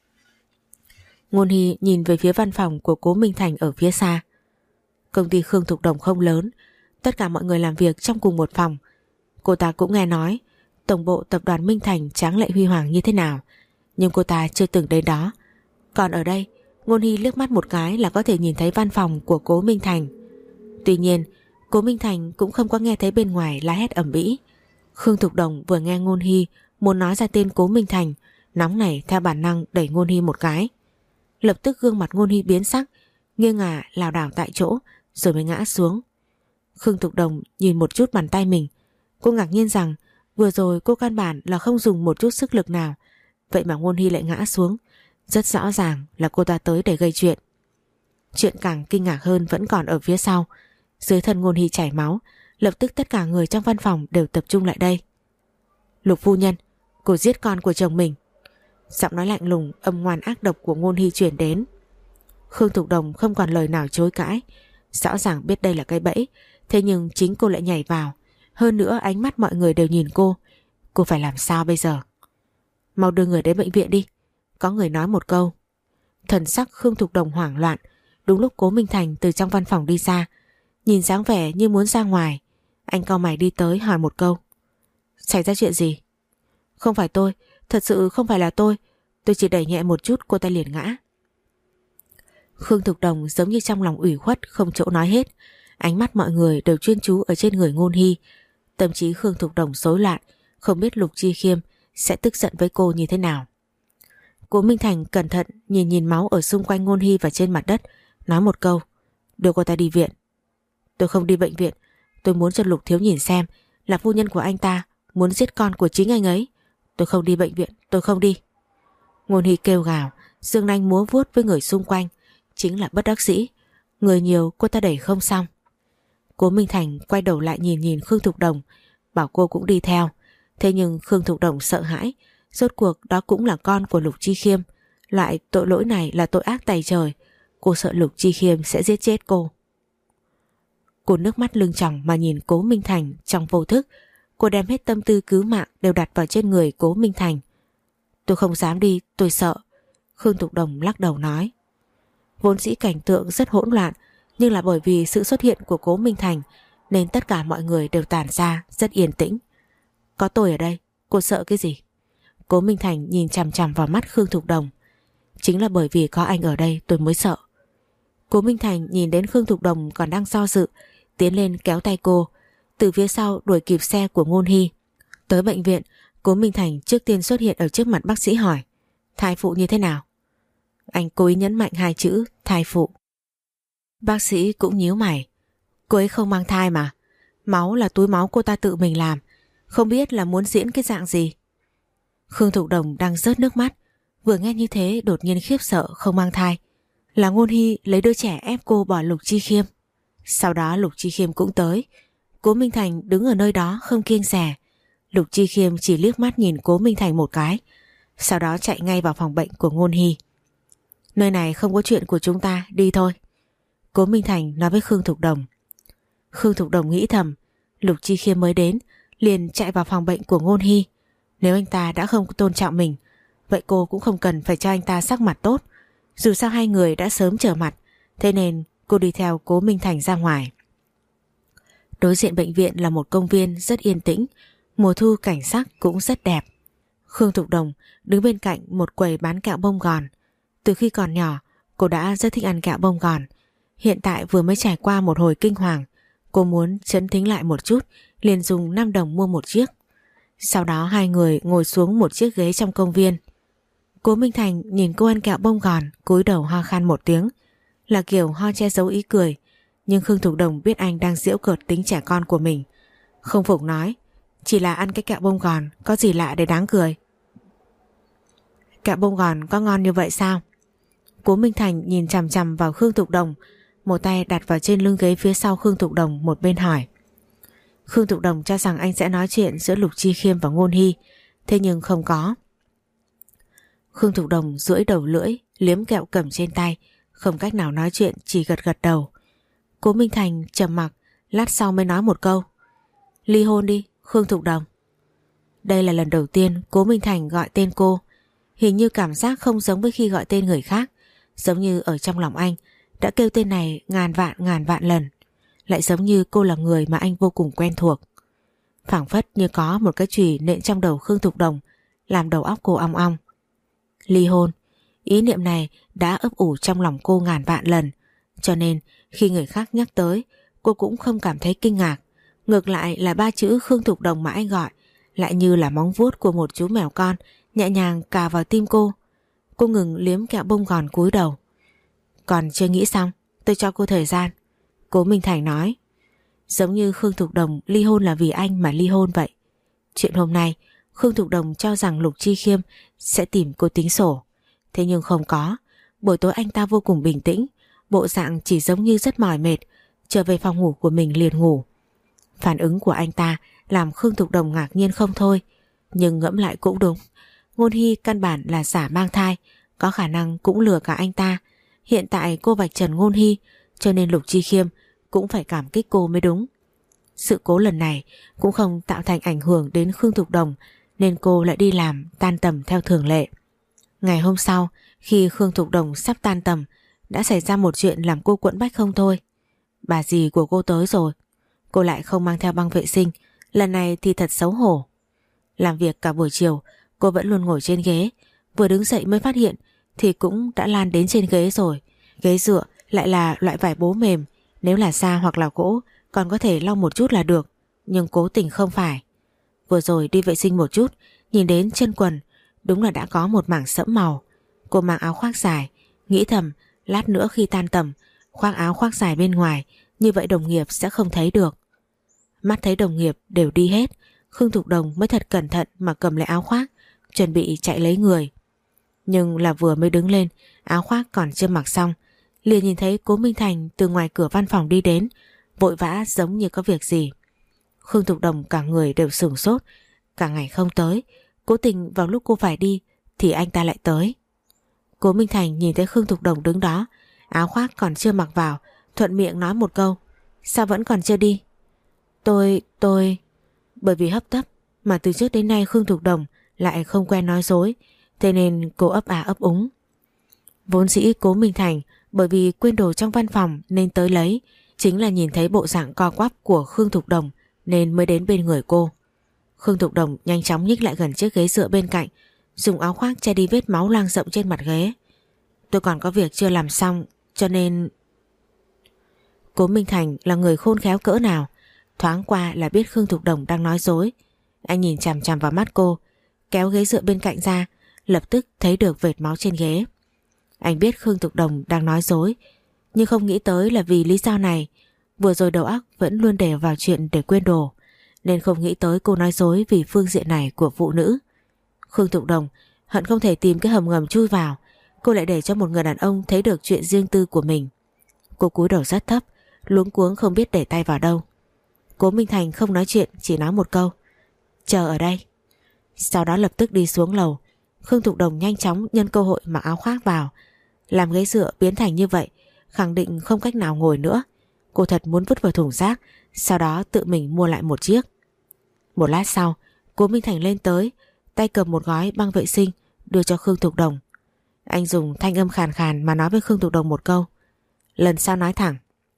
Speaker 1: Ngôn Hy nhìn về phía văn phòng của Cố Minh Thành ở phía xa. Công ty Khương Thục Đồng không lớn, tất cả mọi người làm việc trong cùng một phòng. Cô ta cũng nghe nói tổng bộ tập đoàn Minh Thành tráng lệ huy hoàng như thế nào, nhưng cô ta chưa từng đến đó. Còn ở đây, Ngôn Hy liếc mắt một cái là có thể nhìn thấy văn phòng của Cố Minh Thành. Tuy nhiên, Cố Minh Thành cũng không có nghe thấy bên ngoài la hét ầm ĩ. Khương Thục Đồng vừa nghe Ngôn Hy muốn nói ra tên Cố Minh Thành, nóng nảy theo bản năng đẩy Ngôn Hy một cái. Lập tức gương mặt Ngôn Hy biến sắc, nghiêng ngả lảo đảo tại chỗ rồi mới ngã xuống. Khương Thục Đồng nhìn một chút bàn tay mình. Cô ngạc nhiên rằng vừa rồi cô căn bản là không dùng một chút sức lực nào, vậy mà Ngôn Hy lại ngã xuống. Rất rõ ràng là cô ta tới để gây chuyện. Chuyện càng kinh ngạc hơn vẫn còn ở phía sau. Dưới thân Ngôn Hy chảy máu, lập tức tất cả người trong văn phòng đều tập trung lại đây. Lục phu nhân, cô giết con của chồng mình. Giọng nói lạnh lùng, âm ngoan ác độc của Ngôn Hy truyền đến. Khương Thục Đồng không còn lời nào chối cãi. Rõ ràng biết đây là cái bẫy, thế nhưng chính cô lại nhảy vào. Hơn nữa ánh mắt mọi người đều nhìn cô. Cô phải làm sao bây giờ? Mau đưa người đến bệnh viện đi, có người nói một câu. Thần sắc Khương Thục Đồng hoảng loạn. Đúng lúc Cố Minh Thành từ trong văn phòng đi ra, nhìn dáng vẻ như muốn ra ngoài. Anh cau mày đi tới hỏi một câu. Xảy ra chuyện gì? Không phải tôi, thật sự không phải là tôi. Tôi chỉ đẩy nhẹ một chút cô ta liền ngã. Khương Thục Đồng giống như trong lòng ủy khuất không chỗ nói hết. Ánh mắt mọi người đều chuyên chú ở trên người Ngôn Hy. Tâm trí Khương Thục Đồng rối loạn, không biết Lục Chi Khiêm sẽ tức giận với cô như thế nào. Cố Minh Thành cẩn thận nhìn nhìn máu ở xung quanh Ngôn Hy và trên mặt đất, nói một câu. Đưa cô ta đi viện. Tôi không đi bệnh viện. Tôi muốn cho Lục Thiếu nhìn xem là phu nhân của anh ta muốn giết con của chính anh ấy. Tôi không đi bệnh viện, tôi không đi. Ngôn Hy kêu gào, dương nanh múa vuốt với người xung quanh. Chính là bất đắc dĩ. Người nhiều cô ta đẩy không xong. Cố Minh Thành quay đầu lại nhìn nhìn Khương Thục Đồng, bảo cô cũng đi theo. Thế nhưng Khương Thục Đồng sợ hãi. Rốt cuộc đó cũng là con của Lục Chi Khiêm. Loại tội lỗi này là tội ác tày trời. Cô sợ Lục Chi Khiêm sẽ giết chết cô. Cô nước mắt lưng tròng mà nhìn Cố Minh Thành trong vô thức. Cô đem hết tâm tư cứu mạng đều đặt vào trên người Cố Minh Thành. Tôi không dám đi, tôi sợ. Khương Thục Đồng lắc đầu nói. Vốn dĩ cảnh tượng rất hỗn loạn, nhưng là bởi vì sự xuất hiện của Cố Minh Thành nên tất cả mọi người đều tản ra rất yên tĩnh. Có tôi ở đây, cô sợ cái gì? Cố Minh Thành nhìn chằm chằm vào mắt Khương Thục Đồng. Chính là bởi vì có anh ở đây tôi mới sợ. Cố Minh Thành nhìn đến Khương Thục Đồng còn đang do dự, tiến lên kéo tay cô, từ phía sau đuổi kịp xe của Ngôn Hy. Tới bệnh viện, Cố Minh Thành trước tiên xuất hiện ở trước mặt bác sĩ hỏi. Thai phụ như thế nào? Anh cố ý nhấn mạnh hai chữ thai phụ. Bác sĩ cũng nhíu mày. Cô ấy không mang thai mà. Máu là túi máu cô ta tự mình làm. Không biết là muốn diễn cái dạng gì. Khương Thục Đồng đang rớt nước mắt. Vừa nghe như thế đột nhiên khiếp sợ không mang thai. Là Ngôn Hy lấy đứa trẻ ép cô bỏ Lục Chi Khiêm. Sau đó Lục Chi Khiêm cũng tới. Cố Minh Thành đứng ở nơi đó không kiêng dè. Lục Chi Khiêm chỉ liếc mắt nhìn Cố Minh Thành một cái, sau đó chạy ngay vào phòng bệnh của Ngôn Hy. Nơi này không có chuyện của chúng ta, đi thôi. Cố Minh Thành nói với Khương Thục Đồng. Khương Thục Đồng nghĩ thầm, Lục Chi Khiêm mới đến liền chạy vào phòng bệnh của Ngôn Hy. Nếu anh ta đã không tôn trọng mình, vậy cô cũng không cần phải cho anh ta sắc mặt tốt. Dù sao hai người đã sớm trở mặt, thế nên cô đi theo Cố Minh Thành ra ngoài. Đối diện bệnh viện là một công viên rất yên tĩnh, mùa thu cảnh sắc cũng rất đẹp. Khương Thục Đồng đứng bên cạnh một quầy bán kẹo bông gòn. Từ khi còn nhỏ, cô đã rất thích ăn kẹo bông gòn. Hiện tại vừa mới trải qua một hồi kinh hoàng, cô muốn chấn tĩnh lại một chút, liền dùng năm đồng mua một chiếc. Sau đó hai người ngồi xuống một chiếc ghế trong công viên. Cố Minh Thành nhìn cô ăn kẹo bông gòn, cúi đầu ho khan một tiếng, là kiểu ho che giấu ý cười. Nhưng Khương Thục Đồng biết anh đang giễu cợt tính trẻ con của mình, không phục nói. Chỉ là ăn cái kẹo bông gòn, có gì lạ để đáng cười? Kẹo bông gòn có ngon như vậy sao? Cố Minh Thành nhìn chằm chằm vào Khương Thục Đồng, một tay đặt vào trên lưng ghế phía sau Khương Thục Đồng, một bên hỏi. Khương Thục Đồng cho rằng anh sẽ nói chuyện giữa Lục Chi Khiêm và Ngôn Hy, thế nhưng không có. Khương Thục Đồng duỗi đầu lưỡi, liếm kẹo cầm trên tay, không cách nào nói chuyện, chỉ gật gật đầu. Cố Minh Thành trầm mặc, lát sau mới nói một câu. Ly hôn đi, Khương Thục Đồng. Đây là lần đầu tiên Cố Minh Thành gọi tên cô. Hình như cảm giác không giống với khi gọi tên người khác, giống như ở trong lòng anh đã kêu tên này ngàn vạn ngàn vạn lần, lại giống như cô là người mà anh vô cùng quen thuộc. Phảng phất như có một cái chùy nện trong đầu Khương Thục Đồng, làm đầu óc cô ong ong. Ly hôn, ý niệm này đã ấp ủ trong lòng cô ngàn vạn lần, cho nên khi người khác nhắc tới, cô cũng không cảm thấy kinh ngạc. Ngược lại là ba chữ Khương Thục Đồng mà anh gọi lại như là móng vuốt của một chú mèo con nhẹ nhàng cào vào tim cô. Cô ngừng liếm kẹo bông gòn, cúi đầu. Còn chưa nghĩ xong, tôi cho cô thời gian, Cố Minh Thành nói. Giống như Khương Thục Đồng ly hôn là vì anh mà ly hôn vậy. Chuyện hôm nay Khương Thục Đồng cho rằng Lục Chi Khiêm sẽ tìm cô tính sổ, thế nhưng không có. Buổi tối anh ta vô cùng bình tĩnh, bộ dạng chỉ giống như rất mỏi mệt, trở về phòng ngủ của mình liền ngủ. Phản ứng của anh ta làm Khương Thục Đồng ngạc nhiên không thôi, nhưng ngẫm lại cũng đúng. Ngôn Hy căn bản là giả mang thai, có khả năng cũng lừa cả anh ta, Hiện tại cô vạch trần Ngôn Hy, cho nên Lục Chi Khiêm cũng phải cảm kích cô mới đúng. Sự cố lần này cũng không tạo thành ảnh hưởng đến Khương Thục Đồng, nên cô lại đi làm tan tầm theo thường lệ. Ngày hôm sau, khi Khương Thục Đồng sắp tan tầm, đã xảy ra một chuyện làm cô quẫn bách không thôi. Bà dì của cô tới rồi. Cô lại không mang theo băng vệ sinh, lần này thì thật xấu hổ. Làm việc cả buổi chiều, cô vẫn luôn ngồi trên ghế, vừa đứng dậy mới phát hiện thì cũng đã lan đến trên ghế rồi. Ghế dựa lại là loại vải bố mềm, nếu là da hoặc là gỗ còn có thể lau một chút là được, nhưng cố tình không phải. Vừa rồi đi vệ sinh một chút, nhìn đến chân quần đúng là đã có một mảng sẫm màu. Cô mang áo khoác dài, nghĩ thầm lát nữa khi tan tầm khoác áo khoác dài bên ngoài, như vậy đồng nghiệp sẽ không thấy được. Mắt thấy đồng nghiệp đều đi hết, Khương Thục Đồng mới thật cẩn thận mà cầm lấy áo khoác, chuẩn bị chạy lấy người. Nhưng là vừa mới đứng lên, áo khoác còn chưa mặc xong, liền nhìn thấy Cố Minh Thành từ ngoài cửa văn phòng đi đến, vội vã giống như có việc gì. Khương Thục Đồng cả người đều sửng sốt, cả ngày không tới, cố tình vào lúc cô phải đi thì anh ta lại tới. Cố Minh Thành nhìn thấy Khương Thục Đồng đứng đó, áo khoác còn chưa mặc vào, thuận miệng nói một câu: sao vẫn còn chưa đi? Tôi, tôi... Bởi vì hấp tấp mà từ trước đến nay Khương Thục Đồng lại không quen nói dối, thế nên cô ấp à ấp úng. Vốn dĩ Cố Minh Thành bởi vì quên đồ trong văn phòng nên tới lấy, chính là nhìn thấy bộ dạng co quắp của Khương Thục Đồng nên mới đến bên người cô. Khương Thục Đồng nhanh chóng nhích lại gần chiếc ghế dựa bên cạnh, dùng áo khoác che đi vết máu loang rộng trên mặt ghế. Tôi còn có việc chưa làm xong, cho nên... Cố Minh Thành là người khôn khéo cỡ nào, thoáng qua là biết Khương Thục Đồng đang nói dối. Anh nhìn chằm chằm vào mắt cô, kéo ghế dựa bên cạnh ra, lập tức thấy được vệt máu trên ghế. Anh biết Khương Thục Đồng đang nói dối, nhưng không nghĩ tới là vì lý do này. Vừa rồi đầu óc vẫn luôn để vào chuyện để quên đồ, nên không nghĩ tới cô nói dối vì phương diện này của phụ nữ. Khương Thục Đồng hận không thể tìm cái hầm ngầm chui vào, cô lại để cho một người đàn ông thấy được chuyện riêng tư của mình. Cô cúi đầu rất thấp, luống cuống không biết để tay vào đâu. Cố Minh Thành không nói chuyện, chỉ nói một câu: chờ ở đây. Sau đó lập tức đi xuống lầu. Khương Thục Đồng nhanh chóng nhân cơ hội mặc áo khoác vào. Làm ghế dựa biến thành như vậy, khẳng định không cách nào ngồi nữa. Cô thật muốn vứt vào thùng rác, sau đó tự mình mua lại một chiếc. Một lát sau, Cố Minh Thành lên tới, tay cầm một gói băng vệ sinh đưa cho Khương Thục Đồng. Anh dùng thanh âm khàn khàn mà nói với Khương Thục Đồng một câu: lần sau nói thẳng.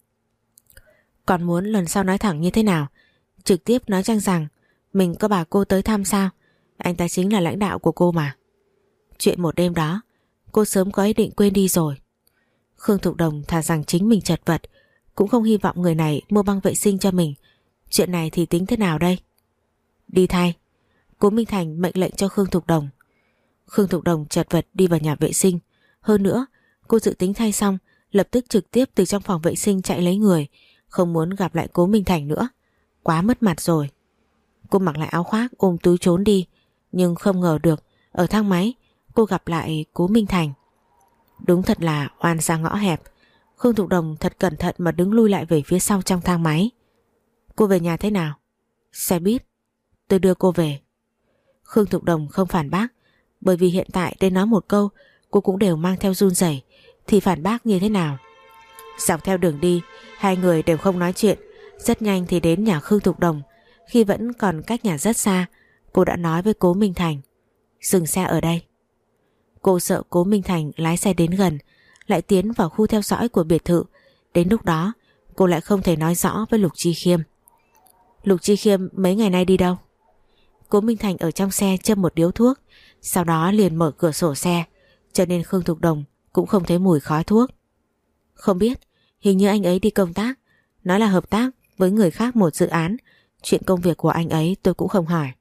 Speaker 1: Còn muốn lần sau nói thẳng như thế nào? Trực tiếp nói chăng rằng mình có bà cô tới thăm sao? Anh ta chính là lãnh đạo của cô mà. Chuyện một đêm đó cô sớm có ý định quên đi rồi. Khương Thục Đồng thà rằng chính mình chật vật, cũng không hy vọng người này mua băng vệ sinh cho mình. Chuyện này thì tính thế nào đây? Đi thay. Cố Minh Thành mệnh lệnh cho Khương Thục Đồng. Khương Thục Đồng chật vật đi vào nhà vệ sinh. Hơn nữa cô dự tính thay xong lập tức trực tiếp từ trong phòng vệ sinh chạy lấy người, không muốn gặp lại Cố Minh Thành nữa, quá mất mặt rồi. Cô mặc lại áo khoác ôm túi trốn đi, nhưng không ngờ được ở thang máy cô gặp lại Cố Minh Thành. Đúng thật là oan ra ngõ hẹp. Khương Thục Đồng thật cẩn thận mà đứng lui lại về phía sau trong thang máy. Cô về nhà thế nào? Xe buýt. Tôi đưa cô về. Khương Thục Đồng không phản bác, bởi vì hiện tại đến nói một câu cô cũng đều mang theo run rẩy, thì phản bác như thế nào? Dọc theo đường đi, hai người đều không nói chuyện. Rất nhanh thì đến nhà Khương Thục Đồng. Khi vẫn còn cách nhà rất xa, cô đã nói với Cố Minh Thành: dừng xe ở đây. Cô sợ Cố Minh Thành lái xe đến gần lại tiến vào khu theo dõi của biệt thự. Đến lúc đó cô lại không thể nói rõ với Lục Chi Khiêm. Lục Chi Khiêm mấy ngày nay đi đâu? Cố Minh Thành ở trong xe châm một điếu thuốc, sau đó liền mở cửa sổ xe, cho nên Khương Thục Đồng cũng không thấy mùi khói thuốc. Không biết, hình như anh ấy đi công tác, nói là hợp tác với người khác một dự án. Chuyện công việc của anh ấy tôi cũng không hỏi.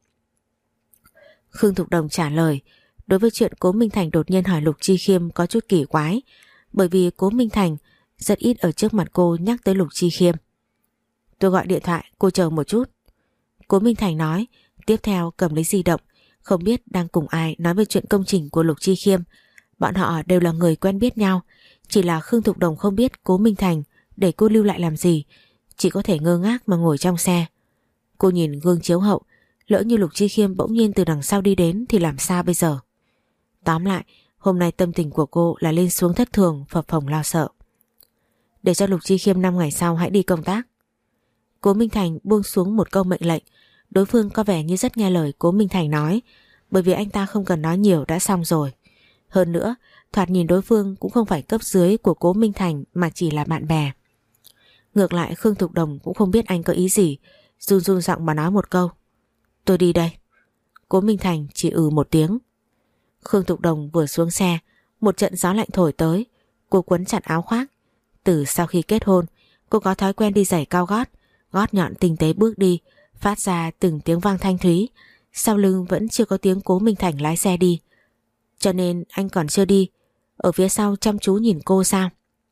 Speaker 1: Khương Thục Đồng trả lời. Đối với chuyện Cố Minh Thành đột nhiên hỏi Lục Chi Khiêm có chút kỳ quái, bởi vì Cố Minh Thành rất ít ở trước mặt cô nhắc tới Lục Chi Khiêm. Tôi gọi điện thoại, cô chờ một chút. Cố Minh Thành nói, tiếp theo cầm lấy di động, không biết đang cùng ai nói về chuyện công trình của Lục Chi Khiêm. Bọn họ đều là người quen biết nhau, chỉ là Khương Thục Đồng không biết Cố Minh Thành để cô lưu lại làm gì, chỉ có thể ngơ ngác mà ngồi trong xe. Cô nhìn gương chiếu hậu, lỡ như Lục Chi Khiêm bỗng nhiên từ đằng sau đi đến thì làm sao bây giờ? Tóm lại, Hôm nay tâm tình của cô là lên xuống thất thường, phập phồng lo sợ. Để cho Lục Chi Khiêm năm ngày sau hãy đi công tác. Cố Minh Thành buông xuống một câu mệnh lệnh. Đối phương có vẻ như rất nghe lời Cố Minh Thành nói, bởi vì anh ta không cần nói nhiều đã xong rồi. Hơn nữa, thoạt nhìn đối phương cũng không phải cấp dưới của Cố Minh Thành mà chỉ là bạn bè. Ngược lại Khương Thục Đồng cũng không biết anh có ý gì, run run giọng mà nói một câu: tôi đi đây. Cố Minh Thành chỉ ừ một tiếng. Khương Thục Đồng vừa xuống xe, một trận gió lạnh thổi tới. Cô quấn chặt áo khoác. Từ sau khi kết hôn, cô có thói quen đi giày cao gót, gót nhọn tinh tế bước đi, phát ra từng tiếng vang thanh thúy. Sau lưng vẫn chưa có tiếng Cố Minh Thành lái xe đi. Cho nên anh còn chưa đi, ở phía sau chăm chú nhìn cô sao?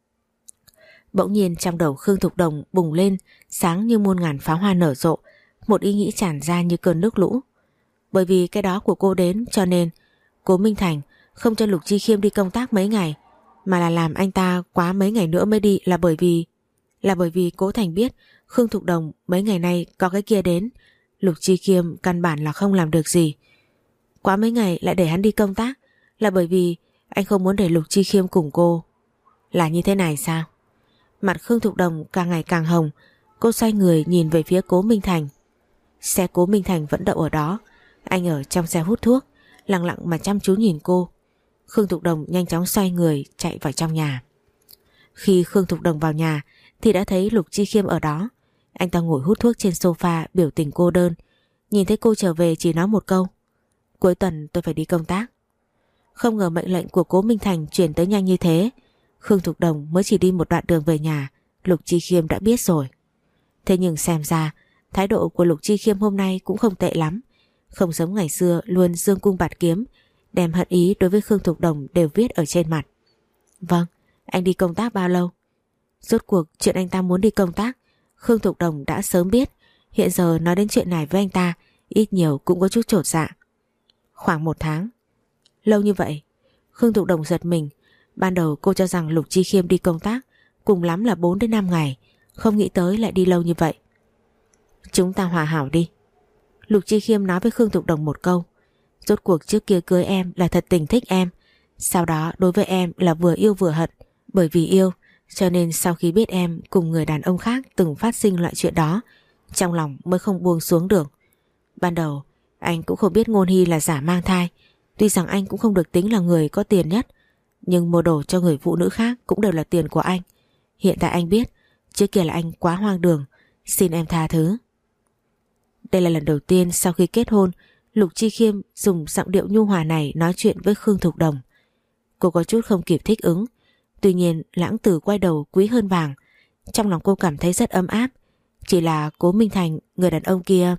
Speaker 1: Bỗng nhiên trong đầu Khương Thục Đồng bùng lên, sáng như muôn ngàn pháo hoa nở rộ, một ý nghĩ tràn ra như cơn nước lũ. Bởi vì cái đó của cô đến cho nên Cố Minh Thành không cho Lục Chi Khiêm đi công tác mấy ngày, mà là làm anh ta quá mấy ngày nữa mới đi, là bởi vì là bởi vì Cố Thành biết Khương Thục Đồng mấy ngày nay có cái kia đến, Lục Chi Khiêm căn bản là không làm được gì. Quá mấy ngày lại để hắn đi công tác là bởi vì anh không muốn để Lục Chi Khiêm cùng cô. Là như thế này sao? Mặt Khương Thục Đồng càng ngày càng hồng. Cô xoay người nhìn về phía Cố Minh Thành. Xe Cố Minh Thành vẫn đậu ở đó. Anh ở trong xe hút thuốc, lặng lặng mà chăm chú nhìn cô. Khương Thục Đồng nhanh chóng xoay người chạy vào trong nhà. Khi Khương Thục Đồng vào nhà thì đã thấy Lục Chi Khiêm ở đó. Anh ta ngồi hút thuốc trên sofa, biểu tình cô đơn. Nhìn thấy cô trở về chỉ nói một câu: cuối tuần tôi phải đi công tác. Không ngờ mệnh lệnh của Cố Minh Thành truyền tới nhanh như thế. Khương Thục Đồng mới chỉ đi một đoạn đường về nhà, Lục Chi Khiêm đã biết rồi. Thế nhưng xem ra thái độ của Lục Chi Khiêm hôm nay cũng không tệ lắm. Không giống ngày xưa luôn dương cung bạt kiếm, đem hận ý đối với Khương Thục Đồng đều viết ở trên mặt. Vâng, anh đi công tác bao lâu? Rốt cuộc chuyện anh ta muốn đi công tác Khương Thục Đồng đã sớm biết. Hiện giờ nói đến chuyện này với anh ta, ít nhiều cũng có chút chột dạ. Khoảng một tháng. Lâu như vậy? Khương Thục Đồng giật mình. Ban đầu cô cho rằng Lục Chi Khiêm đi công tác cùng lắm là bốn đến năm ngày, không nghĩ tới lại đi lâu như vậy. Chúng ta hòa hảo đi. Lục Chi Khiêm nói với Khương Thục Đồng một câu. Rốt cuộc trước kia cưới em là thật tình thích em, sau đó đối với em là vừa yêu vừa hận. Bởi vì yêu cho nên sau khi biết em cùng người đàn ông khác từng phát sinh loại chuyện đó, trong lòng mới không buông xuống được. Ban đầu anh cũng không biết Ngôn Hy là giả mang thai. Tuy rằng anh cũng không được tính là người có tiền nhất, nhưng mua đồ cho người phụ nữ khác cũng đều là tiền của anh. Hiện tại anh biết trước kia là anh quá hoang đường, xin em tha thứ. Đây là lần đầu tiên sau khi kết hôn Lục Chi Khiêm dùng giọng điệu nhu hòa này nói chuyện với Khương Thục Đồng. Cô có chút không kịp thích ứng. Tuy nhiên lãng tử quay đầu quý hơn vàng. Trong lòng cô cảm thấy rất ấm áp. Chỉ là Cố Minh Thành, người đàn ông kia.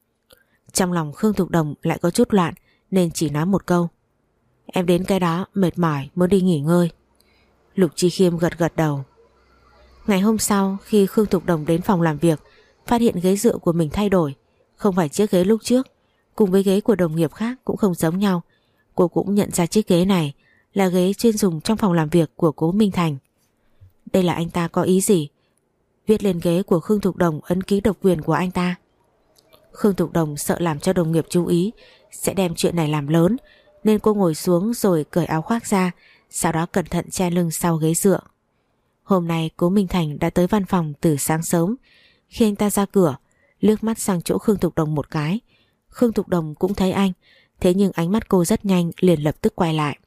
Speaker 1: Trong lòng Khương Thục Đồng lại có chút loạn, nên chỉ nói một câu: em đến cái đó mệt mỏi muốn đi nghỉ ngơi. Lục Chi Khiêm gật gật đầu. Ngày hôm sau khi Khương Thục Đồng đến phòng làm việc, phát hiện ghế dựa của mình thay đổi, không phải chiếc ghế lúc trước, cùng với ghế của đồng nghiệp khác cũng không giống nhau. Cô cũng nhận ra chiếc ghế này là ghế chuyên dùng trong phòng làm việc của Cố Minh Thành. Đây là anh ta có ý gì? Viết lên ghế của Khương Thục Đồng ấn ký độc quyền của anh ta. Khương Thục Đồng sợ làm cho đồng nghiệp chú ý sẽ đem chuyện này làm lớn, nên cô ngồi xuống rồi cởi áo khoác ra, sau đó cẩn thận che lưng sau ghế dựa. Hôm nay Cố Minh Thành đã tới văn phòng từ sáng sớm. Khi anh ta ra cửa, liếc mắt sang chỗ Khương Thục Đồng một cái. Khương Thục Đồng cũng thấy anh, thế nhưng ánh mắt cô rất nhanh liền lập tức quay lại.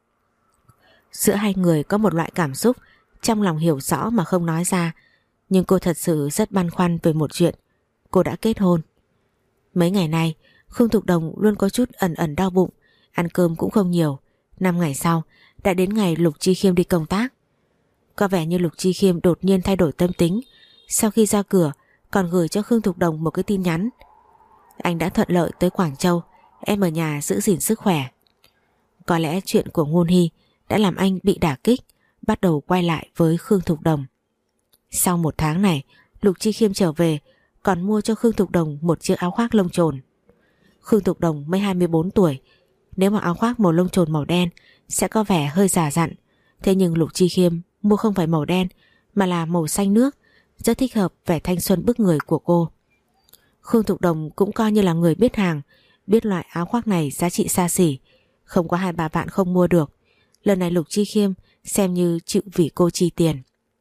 Speaker 1: Giữa hai người có một loại cảm xúc trong lòng hiểu rõ mà không nói ra, nhưng cô thật sự rất băn khoăn về một chuyện. Cô đã kết hôn. Mấy ngày nay Khương Thục Đồng luôn có chút ẩn ẩn đau bụng, ăn cơm cũng không nhiều. Năm ngày sau đã đến ngày Lục Chi Khiêm đi công tác. Có vẻ như Lục Chi Khiêm đột nhiên thay đổi tâm tính. Sau khi ra cửa còn gửi cho Khương Thục Đồng một cái tin nhắn: anh đã thuận lợi tới Quảng Châu, em ở nhà giữ gìn sức khỏe. Có lẽ chuyện của Ngôn Hy đã làm anh bị đả kích, bắt đầu quay lại với Khương Thục Đồng. Sau một tháng này, Lục Chi Khiêm trở về còn mua cho Khương Thục Đồng một chiếc áo khoác lông chồn. Khương Thục Đồng mới hai mươi bốn tuổi, nếu mà áo khoác màu lông chồn màu đen sẽ có vẻ hơi già dặn. Thế nhưng Lục Chi Khiêm mua không phải màu đen mà là màu xanh nước, rất thích hợp vẻ thanh xuân bức người của cô. Khương Thục Đồng cũng coi như là người biết hàng, biết loại áo khoác này giá trị xa xỉ, không có hai ba vạn không mua được. Lần này Lục Chi Khiêm xem như chịu vì cô chi tiền.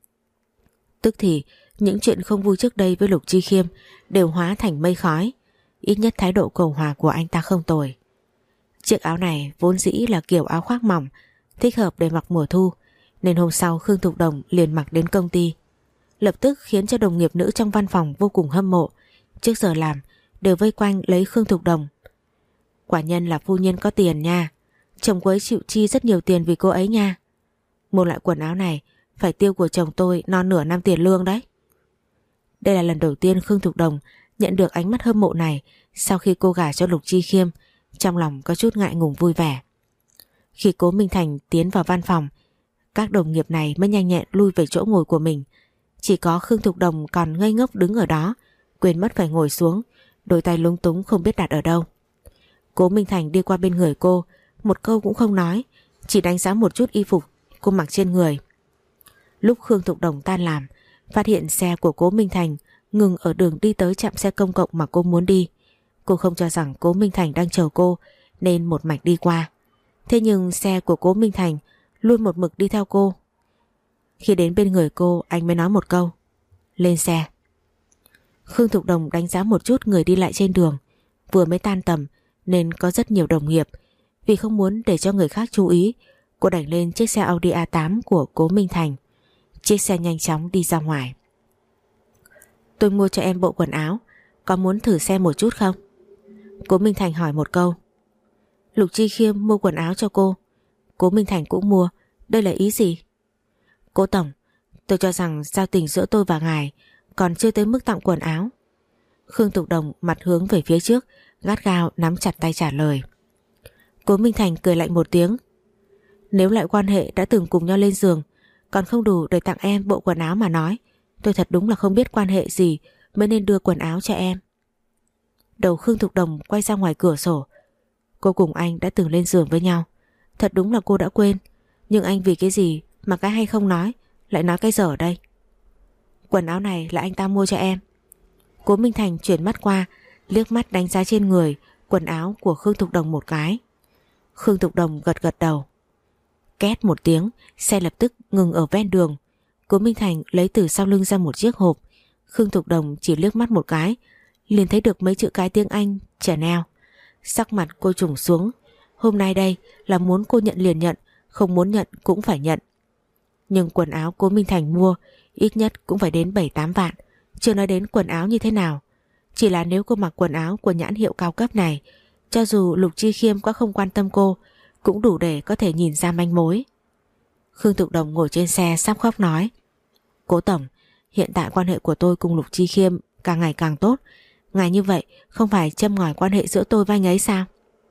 Speaker 1: Tức thì những chuyện không vui trước đây với Lục Chi Khiêm đều hóa thành mây khói. Ít nhất thái độ cầu hòa của anh ta không tồi. Chiếc áo này vốn dĩ là kiểu áo khoác mỏng, thích hợp để mặc mùa thu, nên hôm sau Khương Thục Đồng liền mặc đến công ty. Lập tức khiến cho đồng nghiệp nữ trong văn phòng vô cùng hâm mộ. Trước giờ làm đều vây quanh lấy Khương Thục Đồng. Quả nhân là phu nhân có tiền nha. Chồng cô ấy chịu chi rất nhiều tiền vì cô ấy nha. Một loại quần áo này phải tiêu của chồng tôi non nửa năm tiền lương đấy. Đây là lần đầu tiên Khương Thục Đồng nhận được ánh mắt hâm mộ này sau khi cô gả cho Lục Chi Khiêm, trong lòng có chút ngại ngùng vui vẻ. Khi Cố Minh Thành tiến vào văn phòng, các đồng nghiệp này mới nhanh nhẹn lui về chỗ ngồi của mình. Chỉ có Khương Thục Đồng còn ngây ngốc đứng ở đó, quên mất phải ngồi xuống, đôi tay lúng túng không biết đặt ở đâu. Cố Minh Thành đi qua bên người cô, một câu cũng không nói, chỉ đánh giá một chút y phục cô mặc trên người. Lúc Khương Thục Đồng tan làm, phát hiện xe của Cố Minh Thành ngừng ở đường đi tới trạm xe công cộng mà cô muốn đi. Cô không cho rằng Cố Minh Thành đang chờ cô nên một mạch đi qua. Thế nhưng xe của Cố Minh Thành luôn một mực đi theo cô. Khi đến bên người cô, anh mới nói một câu: lên xe. Khương Thục Đồng đánh giá một chút người đi lại trên đường. Vừa mới tan tầm nên có rất nhiều đồng nghiệp. Vì không muốn để cho người khác chú ý, cô đẩy lên chiếc xe Audi a tám của Cố Minh Thành. Chiếc xe nhanh chóng đi ra ngoài. Tôi mua cho em bộ quần áo, có muốn thử xem một chút không? Cố Minh Thành hỏi một câu. Lục Chi Khiêm mua quần áo cho cô, Cố Minh Thành cũng mua, đây là ý gì? Cố tổng, tôi cho rằng giao tình giữa tôi và ngài còn chưa tới mức tặng quần áo. Khương Thục Đồng mặt hướng về phía trước, gắt gao nắm chặt tay trả lời. Cố Minh Thành cười lạnh một tiếng. Nếu lại quan hệ đã từng cùng nhau lên giường còn không đủ để tặng em bộ quần áo mà nói, tôi thật đúng là không biết quan hệ gì mới nên đưa quần áo cho em. Đầu Khương Thục Đồng quay ra ngoài cửa sổ. Cô cùng anh đã từng lên giường với nhau, thật đúng là cô đã quên. Nhưng anh vì cái gì mà cái hay không nói, lại nói cái dở đây? Quần áo này là anh ta mua cho em. Cố Minh Thành chuyển mắt qua, liếc mắt đánh giá trên người quần áo của Khương Thục Đồng một cái. Khương Thục Đồng gật gật đầu. Két một tiếng, xe lập tức ngừng ở ven đường. Cố Minh Thành lấy từ sau lưng ra một chiếc hộp. Khương Thục Đồng chỉ liếc mắt một cái, liền thấy được mấy chữ cái tiếng Anh Chanel. Sắc mặt cô trùng xuống. Hôm nay đây là muốn cô nhận liền nhận, không muốn nhận cũng phải nhận. Nhưng quần áo Cố Minh Thành mua ít nhất cũng phải đến bảy tám vạn, chưa nói đến quần áo như thế nào. Chỉ là nếu cô mặc quần áo của nhãn hiệu cao cấp này, cho dù Lục Chi Khiêm có không quan tâm cô, cũng đủ để có thể nhìn ra manh mối. Khương Thục Đồng ngồi trên xe sắp khóc nói. Cố tổng, hiện tại quan hệ của tôi cùng Lục Chi Khiêm càng ngày càng tốt. Ngài như vậy không phải châm ngòi quan hệ giữa tôi với anh ấy sao?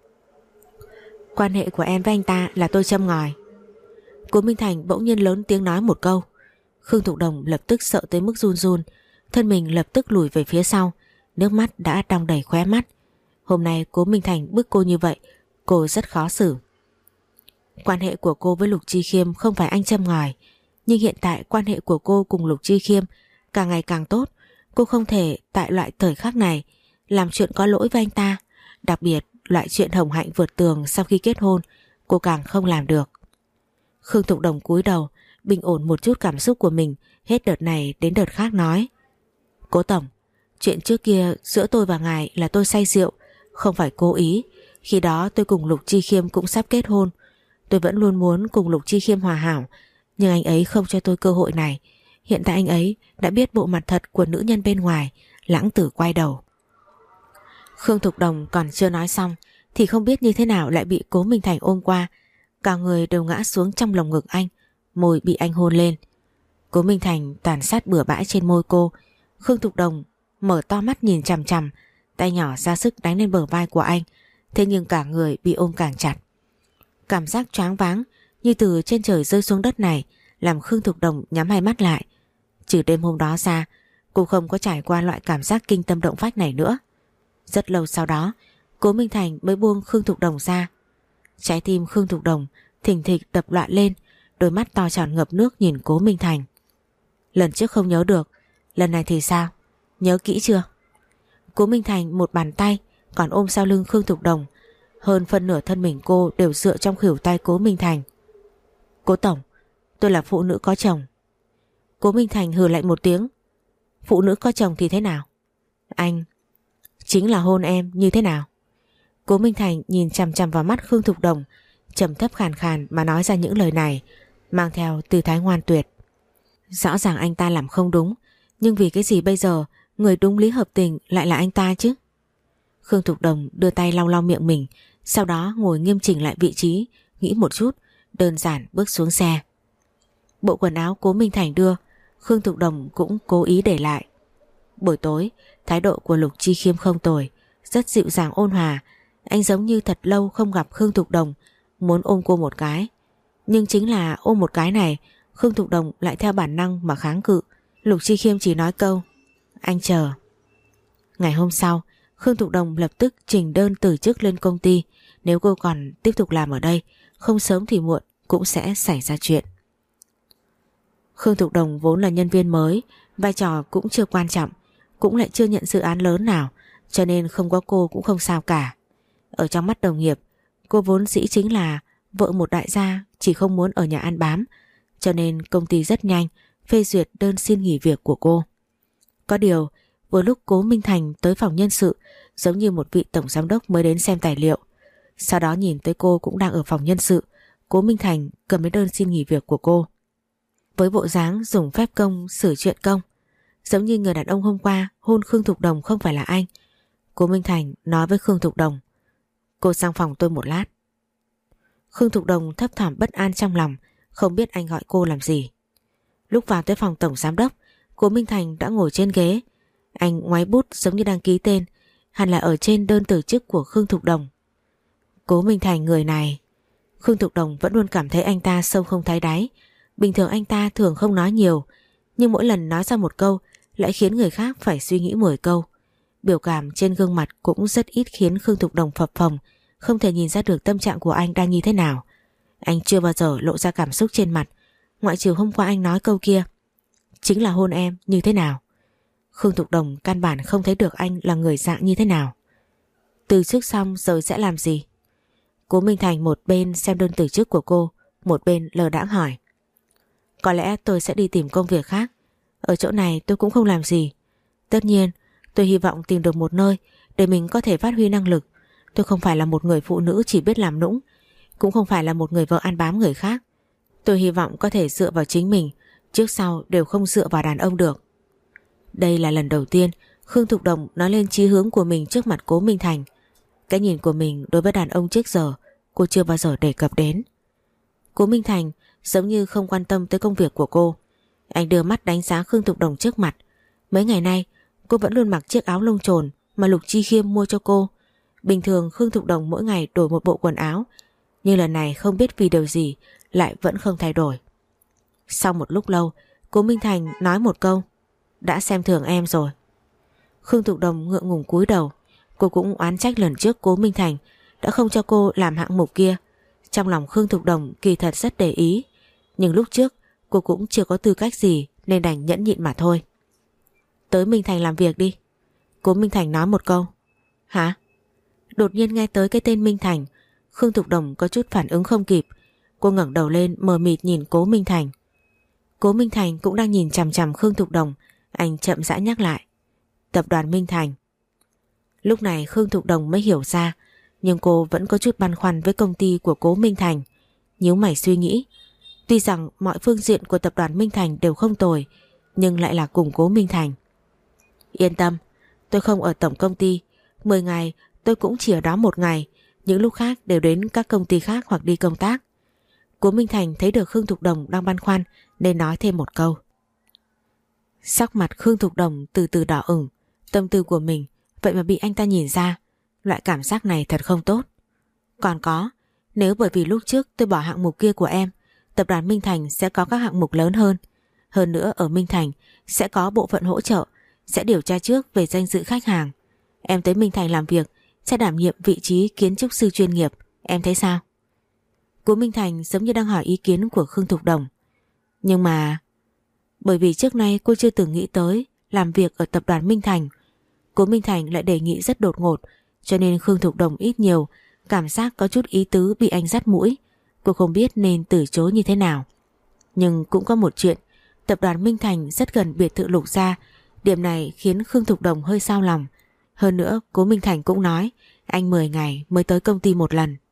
Speaker 1: Quan hệ của em với anh ta là tôi châm ngòi. Cố Minh Thành bỗng nhiên lớn tiếng nói một câu. Khương Thục Đồng lập tức sợ tới mức run run, thân mình lập tức lùi về phía sau, nước mắt đã đong đầy khóe mắt. Hôm nay Cố Minh Thành bức cô như vậy, cô rất khó xử. Quan hệ của cô với Lục Chi Khiêm không phải anh châm ngòi, nhưng hiện tại quan hệ của cô cùng Lục Chi Khiêm càng ngày càng tốt. Cô không thể tại loại thời khắc này làm chuyện có lỗi với anh ta. Đặc biệt loại chuyện hồng hạnh vượt tường sau khi kết hôn, cô càng không làm được. Khương Thục Đồng cúi đầu, bình ổn một chút cảm xúc của mình, hết đợt này đến đợt khác nói. Cố tổng, chuyện trước kia giữa tôi và ngài là tôi say rượu, không phải cố ý. Khi đó tôi cùng Lục Chi Khiêm cũng sắp kết hôn. Tôi vẫn luôn muốn cùng Lục Chi Khiêm hòa hảo, nhưng anh ấy không cho tôi cơ hội này. Hiện tại anh ấy đã biết bộ mặt thật của nữ nhân bên ngoài, lãng tử quay đầu. Khương Thục Đồng còn chưa nói xong thì không biết như thế nào lại bị Cố Minh Thành ôm qua. Cả người đều ngã xuống trong lồng ngực anh, môi bị anh hôn lên. Cố Minh Thành tàn sát bừa bãi trên môi cô. Khương Thục Đồng mở to mắt nhìn chằm chằm, tay nhỏ ra sức đánh lên bờ vai của anh. Thế nhưng cả người bị ôm càng chặt. Cảm giác choáng váng như từ trên trời rơi xuống đất này làm Khương Thục Đồng nhắm hai mắt lại. Trừ đêm hôm đó ra, cô không có trải qua loại cảm giác kinh tâm động phách này nữa. Rất lâu sau đó, Cố Minh Thành mới buông Khương Thục Đồng ra. Trái tim Khương Thục Đồng thình thịch đập loạn lên, đôi mắt to tròn ngập nước nhìn Cố Minh Thành. Lần trước không nhớ được, lần này thì sao? Nhớ kỹ chưa? Cố Minh Thành một bàn tay còn ôm sau lưng Khương Thục Đồng, hơn phân nửa thân mình cô đều dựa trong khuỷu tay Cố Minh Thành. Cố tổng, tôi là phụ nữ có chồng. Cố Minh Thành hừ lạnh một tiếng. Phụ nữ có chồng thì thế nào? Anh chính là hôn em như thế nào? Cố Minh Thành nhìn chằm chằm vào mắt Khương Thục Đồng, trầm thấp khàn khàn mà nói ra những lời này, mang theo tư thái ngoan tuyệt. Rõ ràng anh ta làm không đúng, nhưng vì cái gì bây giờ người đúng lý hợp tình lại là anh ta chứ? Khương Thục Đồng đưa tay lau lau miệng mình, sau đó ngồi nghiêm chỉnh lại vị trí, nghĩ một chút, đơn giản bước xuống xe. Bộ quần áo Cố Minh Thành đưa, Khương Thục Đồng cũng cố ý để lại. Buổi tối, thái độ của Lục Chi Khiêm không tồi, rất dịu dàng ôn hòa. Anh giống như thật lâu không gặp Khương Thục Đồng, muốn ôm cô một cái. Nhưng chính là ôm một cái này, Khương Thục Đồng lại theo bản năng mà kháng cự. Lục Chi Khiêm chỉ nói câu anh chờ. Ngày hôm sau, Khương Thục Đồng lập tức trình đơn từ chức lên công ty. Nếu cô còn tiếp tục làm ở đây, không sớm thì muộn cũng sẽ xảy ra chuyện. Khương Thục Đồng vốn là nhân viên mới, vai trò cũng chưa quan trọng, cũng lại chưa nhận dự án lớn nào, cho nên không có cô cũng không sao cả. Ở trong mắt đồng nghiệp, cô vốn dĩ chính là vợ một đại gia, chỉ không muốn ở nhà ăn bám, cho nên công ty rất nhanh phê duyệt đơn xin nghỉ việc của cô. Có điều, vừa lúc Cố Minh Thành tới phòng nhân sự, giống như một vị tổng giám đốc mới đến xem tài liệu. Sau đó nhìn tới cô cũng đang ở phòng nhân sự, Cố Minh Thành cầm lấy đơn xin nghỉ việc của cô. Với bộ dáng dùng phép công xử chuyện công, giống như người đàn ông hôm qua hôn Khương Thục Đồng không phải là anh, Cố Minh Thành nói với Khương Thục Đồng: cô sang phòng tôi một lát. Khương Thục Đồng thấp thỏm bất an trong lòng, không biết anh gọi cô làm gì. Lúc vào tới phòng tổng giám đốc, Cố Minh Thành đã ngồi trên ghế. Anh ngoáy bút giống như đang ký tên, hẳn là ở trên đơn từ chức của Khương Thục Đồng. Cố Minh Thành người này, Khương Thục Đồng vẫn luôn cảm thấy anh ta sâu không thấy đáy. Bình thường anh ta thường không nói nhiều, nhưng mỗi lần nói ra một câu lại khiến người khác phải suy nghĩ mười câu. Biểu cảm trên gương mặt cũng rất ít khiến Khương Thục Đồng phập phồng, không thể nhìn ra được tâm trạng của anh đang như thế nào. Anh chưa bao giờ lộ ra cảm xúc trên mặt, ngoại trừ hôm qua anh nói câu kia, chính là hôn em như thế nào. Khương Thục Đồng căn bản không thấy được anh là người dạng như thế nào. Từ chức xong rồi sẽ làm gì? Cố Minh Thành một bên xem đơn từ chức của cô, một bên lờ đãng hỏi. Có lẽ tôi sẽ đi tìm công việc khác. Ở chỗ này tôi cũng không làm gì. Tất nhiên tôi hy vọng tìm được một nơi để mình có thể phát huy năng lực. Tôi không phải là một người phụ nữ chỉ biết làm nũng, cũng không phải là một người vợ ăn bám người khác. Tôi hy vọng có thể dựa vào chính mình, trước sau đều không dựa vào đàn ông được. Đây là lần đầu tiên Khương Thục Đồng nói lên chí hướng của mình trước mặt Cố Minh Thành. Cái nhìn của mình đối với đàn ông trước giờ cô chưa bao giờ đề cập đến. Cố Minh Thành giống như không quan tâm tới công việc của cô. Anh đưa mắt đánh giá Khương Thục Đồng trước mặt. Mấy ngày nay cô vẫn luôn mặc chiếc áo lông chồn mà Lục Chi Khiêm mua cho cô. Bình thường Khương Thục Đồng mỗi ngày đổi một bộ quần áo, nhưng lần này không biết vì điều gì lại vẫn không thay đổi. Sau một lúc lâu, Cố Minh Thành nói một câu: đã xem thường em rồi. Khương Thục Đồng ngượng ngùng cúi đầu. Cô cũng oán trách lần trước Cố Minh Thành đã không cho cô làm hạng mục kia. Trong lòng Khương Thục Đồng kỳ thật rất để ý, nhưng lúc trước cô cũng chưa có tư cách gì nên đành nhẫn nhịn mà thôi. Tới Minh Thành làm việc đi. Cố Minh Thành nói một câu. Hả? Đột nhiên nghe tới cái tên Minh Thành, Khương Thục Đồng có chút phản ứng không kịp. Cô ngẩng đầu lên mờ mịt nhìn Cố Minh Thành. Cố Minh Thành cũng đang nhìn chằm chằm Khương Thục Đồng. Anh chậm rãi nhắc lại: Tập đoàn Minh Thành. Lúc này Khương Thục Đồng mới hiểu ra, nhưng cô vẫn có chút băn khoăn với công ty của Cố Minh Thành. Nhíu mày suy nghĩ, tuy rằng mọi phương diện của tập đoàn Minh Thành đều không tồi, nhưng lại là cùng Cố Minh Thành. Yên tâm, tôi không ở tổng công ty, mười ngày tôi cũng chỉ ở đó một ngày, những lúc khác đều đến các công ty khác hoặc đi công tác. Cố Minh Thành thấy được Khương Thục Đồng đang băn khoăn nên nói thêm một câu. Sắc mặt Khương Thục Đồng từ từ đỏ ửng, tâm tư của mình vậy mà bị anh ta nhìn ra, loại cảm giác này thật không tốt. Còn có, nếu bởi vì lúc trước tôi bỏ hạng mục kia của em, tập đoàn Minh Thành sẽ có các hạng mục lớn hơn. Hơn nữa ở Minh Thành sẽ có bộ phận hỗ trợ, sẽ điều tra trước về danh dự khách hàng. Em tới Minh Thành làm việc sẽ đảm nhiệm vị trí kiến trúc sư chuyên nghiệp, em thấy sao? Cố Minh Thành giống như đang hỏi ý kiến của Khương Thục Đồng. Nhưng mà bởi vì trước nay cô chưa từng nghĩ tới làm việc ở tập đoàn Minh Thành, Cố Minh Thành lại đề nghị rất đột ngột, cho nên Khương Thục Đồng ít nhiều cảm giác có chút ý tứ bị anh dắt mũi. Cô không biết nên từ chối như thế nào. Nhưng cũng có một chuyện, tập đoàn Minh Thành rất gần biệt thự Lục gia. Điểm này khiến Khương Thục Đồng hơi xao lòng. Hơn nữa Cố Minh Thành cũng nói anh mười ngày mới tới công ty một lần.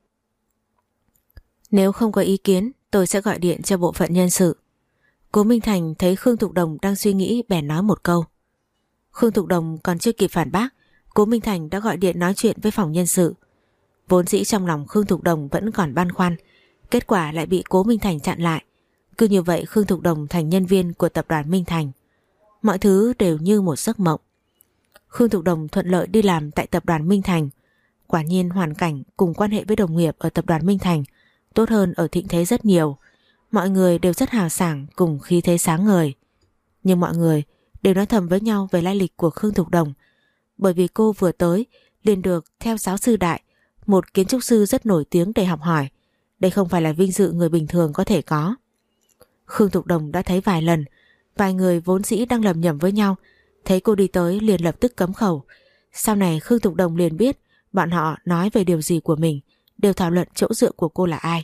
Speaker 1: Nếu không có ý kiến, tôi sẽ gọi điện cho bộ phận nhân sự. Cố Minh Thành thấy Khương Thục Đồng đang suy nghĩ bèn nói một câu. Khương Thục Đồng còn chưa kịp phản bác, Cố Minh Thành đã gọi điện nói chuyện với phòng nhân sự. Vốn dĩ trong lòng Khương Thục Đồng vẫn còn băn khoăn, kết quả lại bị Cố Minh Thành chặn lại. Cứ như vậy Khương Thục Đồng thành nhân viên của tập đoàn Minh Thành. Mọi thứ đều như một giấc mộng. Khương Thục Đồng thuận lợi đi làm tại tập đoàn Minh Thành. Quả nhiên hoàn cảnh cùng quan hệ với đồng nghiệp ở tập đoàn Minh Thành tốt hơn ở Thịnh Thế rất nhiều. Mọi người đều rất hào sảng cùng khí thế sáng ngời. Nhưng mọi người đều nói thầm với nhau về lai lịch của Khương Thục Đồng, bởi vì cô vừa tới liền được theo giáo sư Đại, một kiến trúc sư rất nổi tiếng, để học hỏi. Đây không phải là vinh dự người bình thường có thể có. Khương Thục Đồng đã thấy vài lần, vài người vốn dĩ đang lầm nhầm với nhau, thấy cô đi tới liền lập tức cấm khẩu. Sau này Khương Thục Đồng liền biết bọn họ nói về điều gì của mình, đều thảo luận chỗ dựa của cô là ai.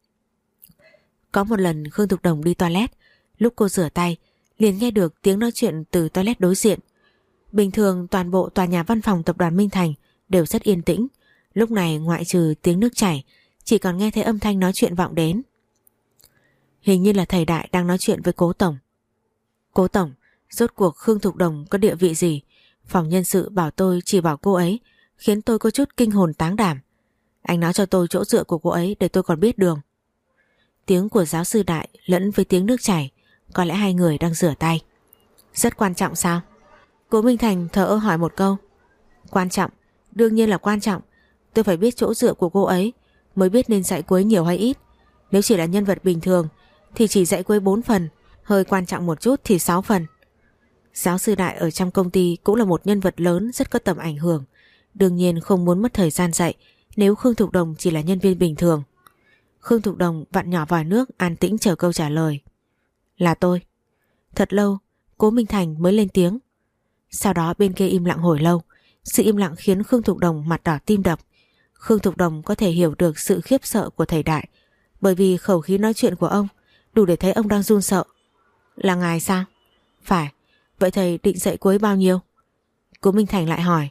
Speaker 1: Có một lần Khương Thục Đồng đi toilet, lúc cô rửa tay liền nghe được tiếng nói chuyện từ toilet đối diện. Bình thường toàn bộ tòa nhà văn phòng tập đoàn Minh Thành đều rất yên tĩnh, lúc này ngoại trừ tiếng nước chảy chỉ còn nghe thấy âm thanh nói chuyện vọng đến. Hình như là thầy Đại đang nói chuyện với Cố Tổng. Cố Tổng, rốt cuộc Khương Thục Đồng có địa vị gì? Phòng nhân sự bảo tôi chỉ bảo cô ấy, khiến tôi có chút kinh hồn táng đảm. Anh nói cho tôi chỗ dựa của cô ấy để tôi còn biết đường. Tiếng của giáo sư Đại lẫn với tiếng nước chảy, có lẽ hai người đang rửa tay. Rất quan trọng sao? Cố Minh Thành thở ơ hỏi một câu. Quan trọng, đương nhiên là quan trọng. Tôi phải biết chỗ dựa của cô ấy mới biết nên dạy cô ấy nhiều hay ít. Nếu chỉ là nhân vật bình thường thì chỉ dạy cô ấy bốn phần, hơi quan trọng một chút thì sáu phần. Giáo sư Đại ở trong công ty cũng là một nhân vật lớn, rất có tầm ảnh hưởng, đương nhiên không muốn mất thời gian dạy nếu Khương Thục Đồng chỉ là nhân viên bình thường. Khương Thục Đồng vặn nhỏ vòi nước, an tĩnh chờ câu trả lời. Là tôi. Thật lâu Cố Minh Thành mới lên tiếng. Sau đó bên kia im lặng hồi lâu. Sự im lặng khiến Khương Thục Đồng mặt đỏ tim đập. Khương Thục Đồng có thể hiểu được sự khiếp sợ của thầy Đại, bởi vì khẩu khí nói chuyện của ông đủ để thấy ông đang run sợ. Là ngài sao? Phải. Vậy thầy định dạy cô ấy bao nhiêu? Cố Minh Thành lại hỏi.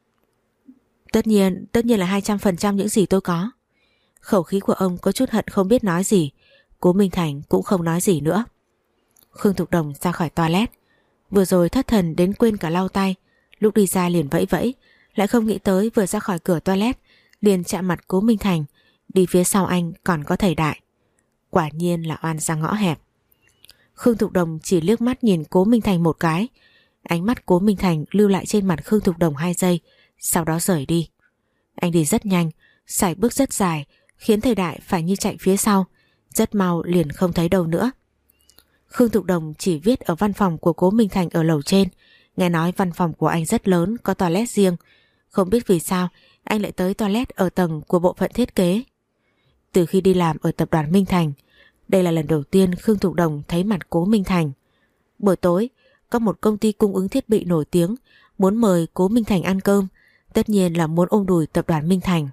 Speaker 1: Tất nhiên, tất nhiên là hai trăm phần trăm những gì tôi có. Khẩu khí của ông có chút hận không biết nói gì. Cố Minh Thành cũng không nói gì nữa. Khương Thục Đồng ra khỏi toilet. Vừa rồi thất thần đến quên cả lau tay, lúc đi ra liền vẫy vẫy, lại không nghĩ tới vừa ra khỏi cửa toilet liền chạm mặt Cố Minh Thành. Đi phía sau anh còn có thầy Đại. Quả nhiên là oan ra ngõ hẹp. Khương Thục Đồng chỉ liếc mắt nhìn Cố Minh Thành một cái. Ánh mắt Cố Minh Thành lưu lại trên mặt Khương Thục Đồng hai giây, sau đó rời đi. Anh đi rất nhanh, sải bước rất dài, khiến thầy Đại phải như chạy phía sau, rất mau liền không thấy đâu nữa. Khương Thục Đồng chỉ viết ở văn phòng của Cố Minh Thành ở lầu trên. Nghe nói văn phòng của anh rất lớn, có toilet riêng. Không biết vì sao anh lại tới toilet ở tầng của bộ phận thiết kế. Từ khi đi làm ở tập đoàn Minh Thành, đây là lần đầu tiên Khương Thục Đồng thấy mặt Cố Minh Thành. Buổi tối, có một công ty cung ứng thiết bị nổi tiếng muốn mời Cố Minh Thành ăn cơm, tất nhiên là muốn ôm đùi tập đoàn Minh Thành.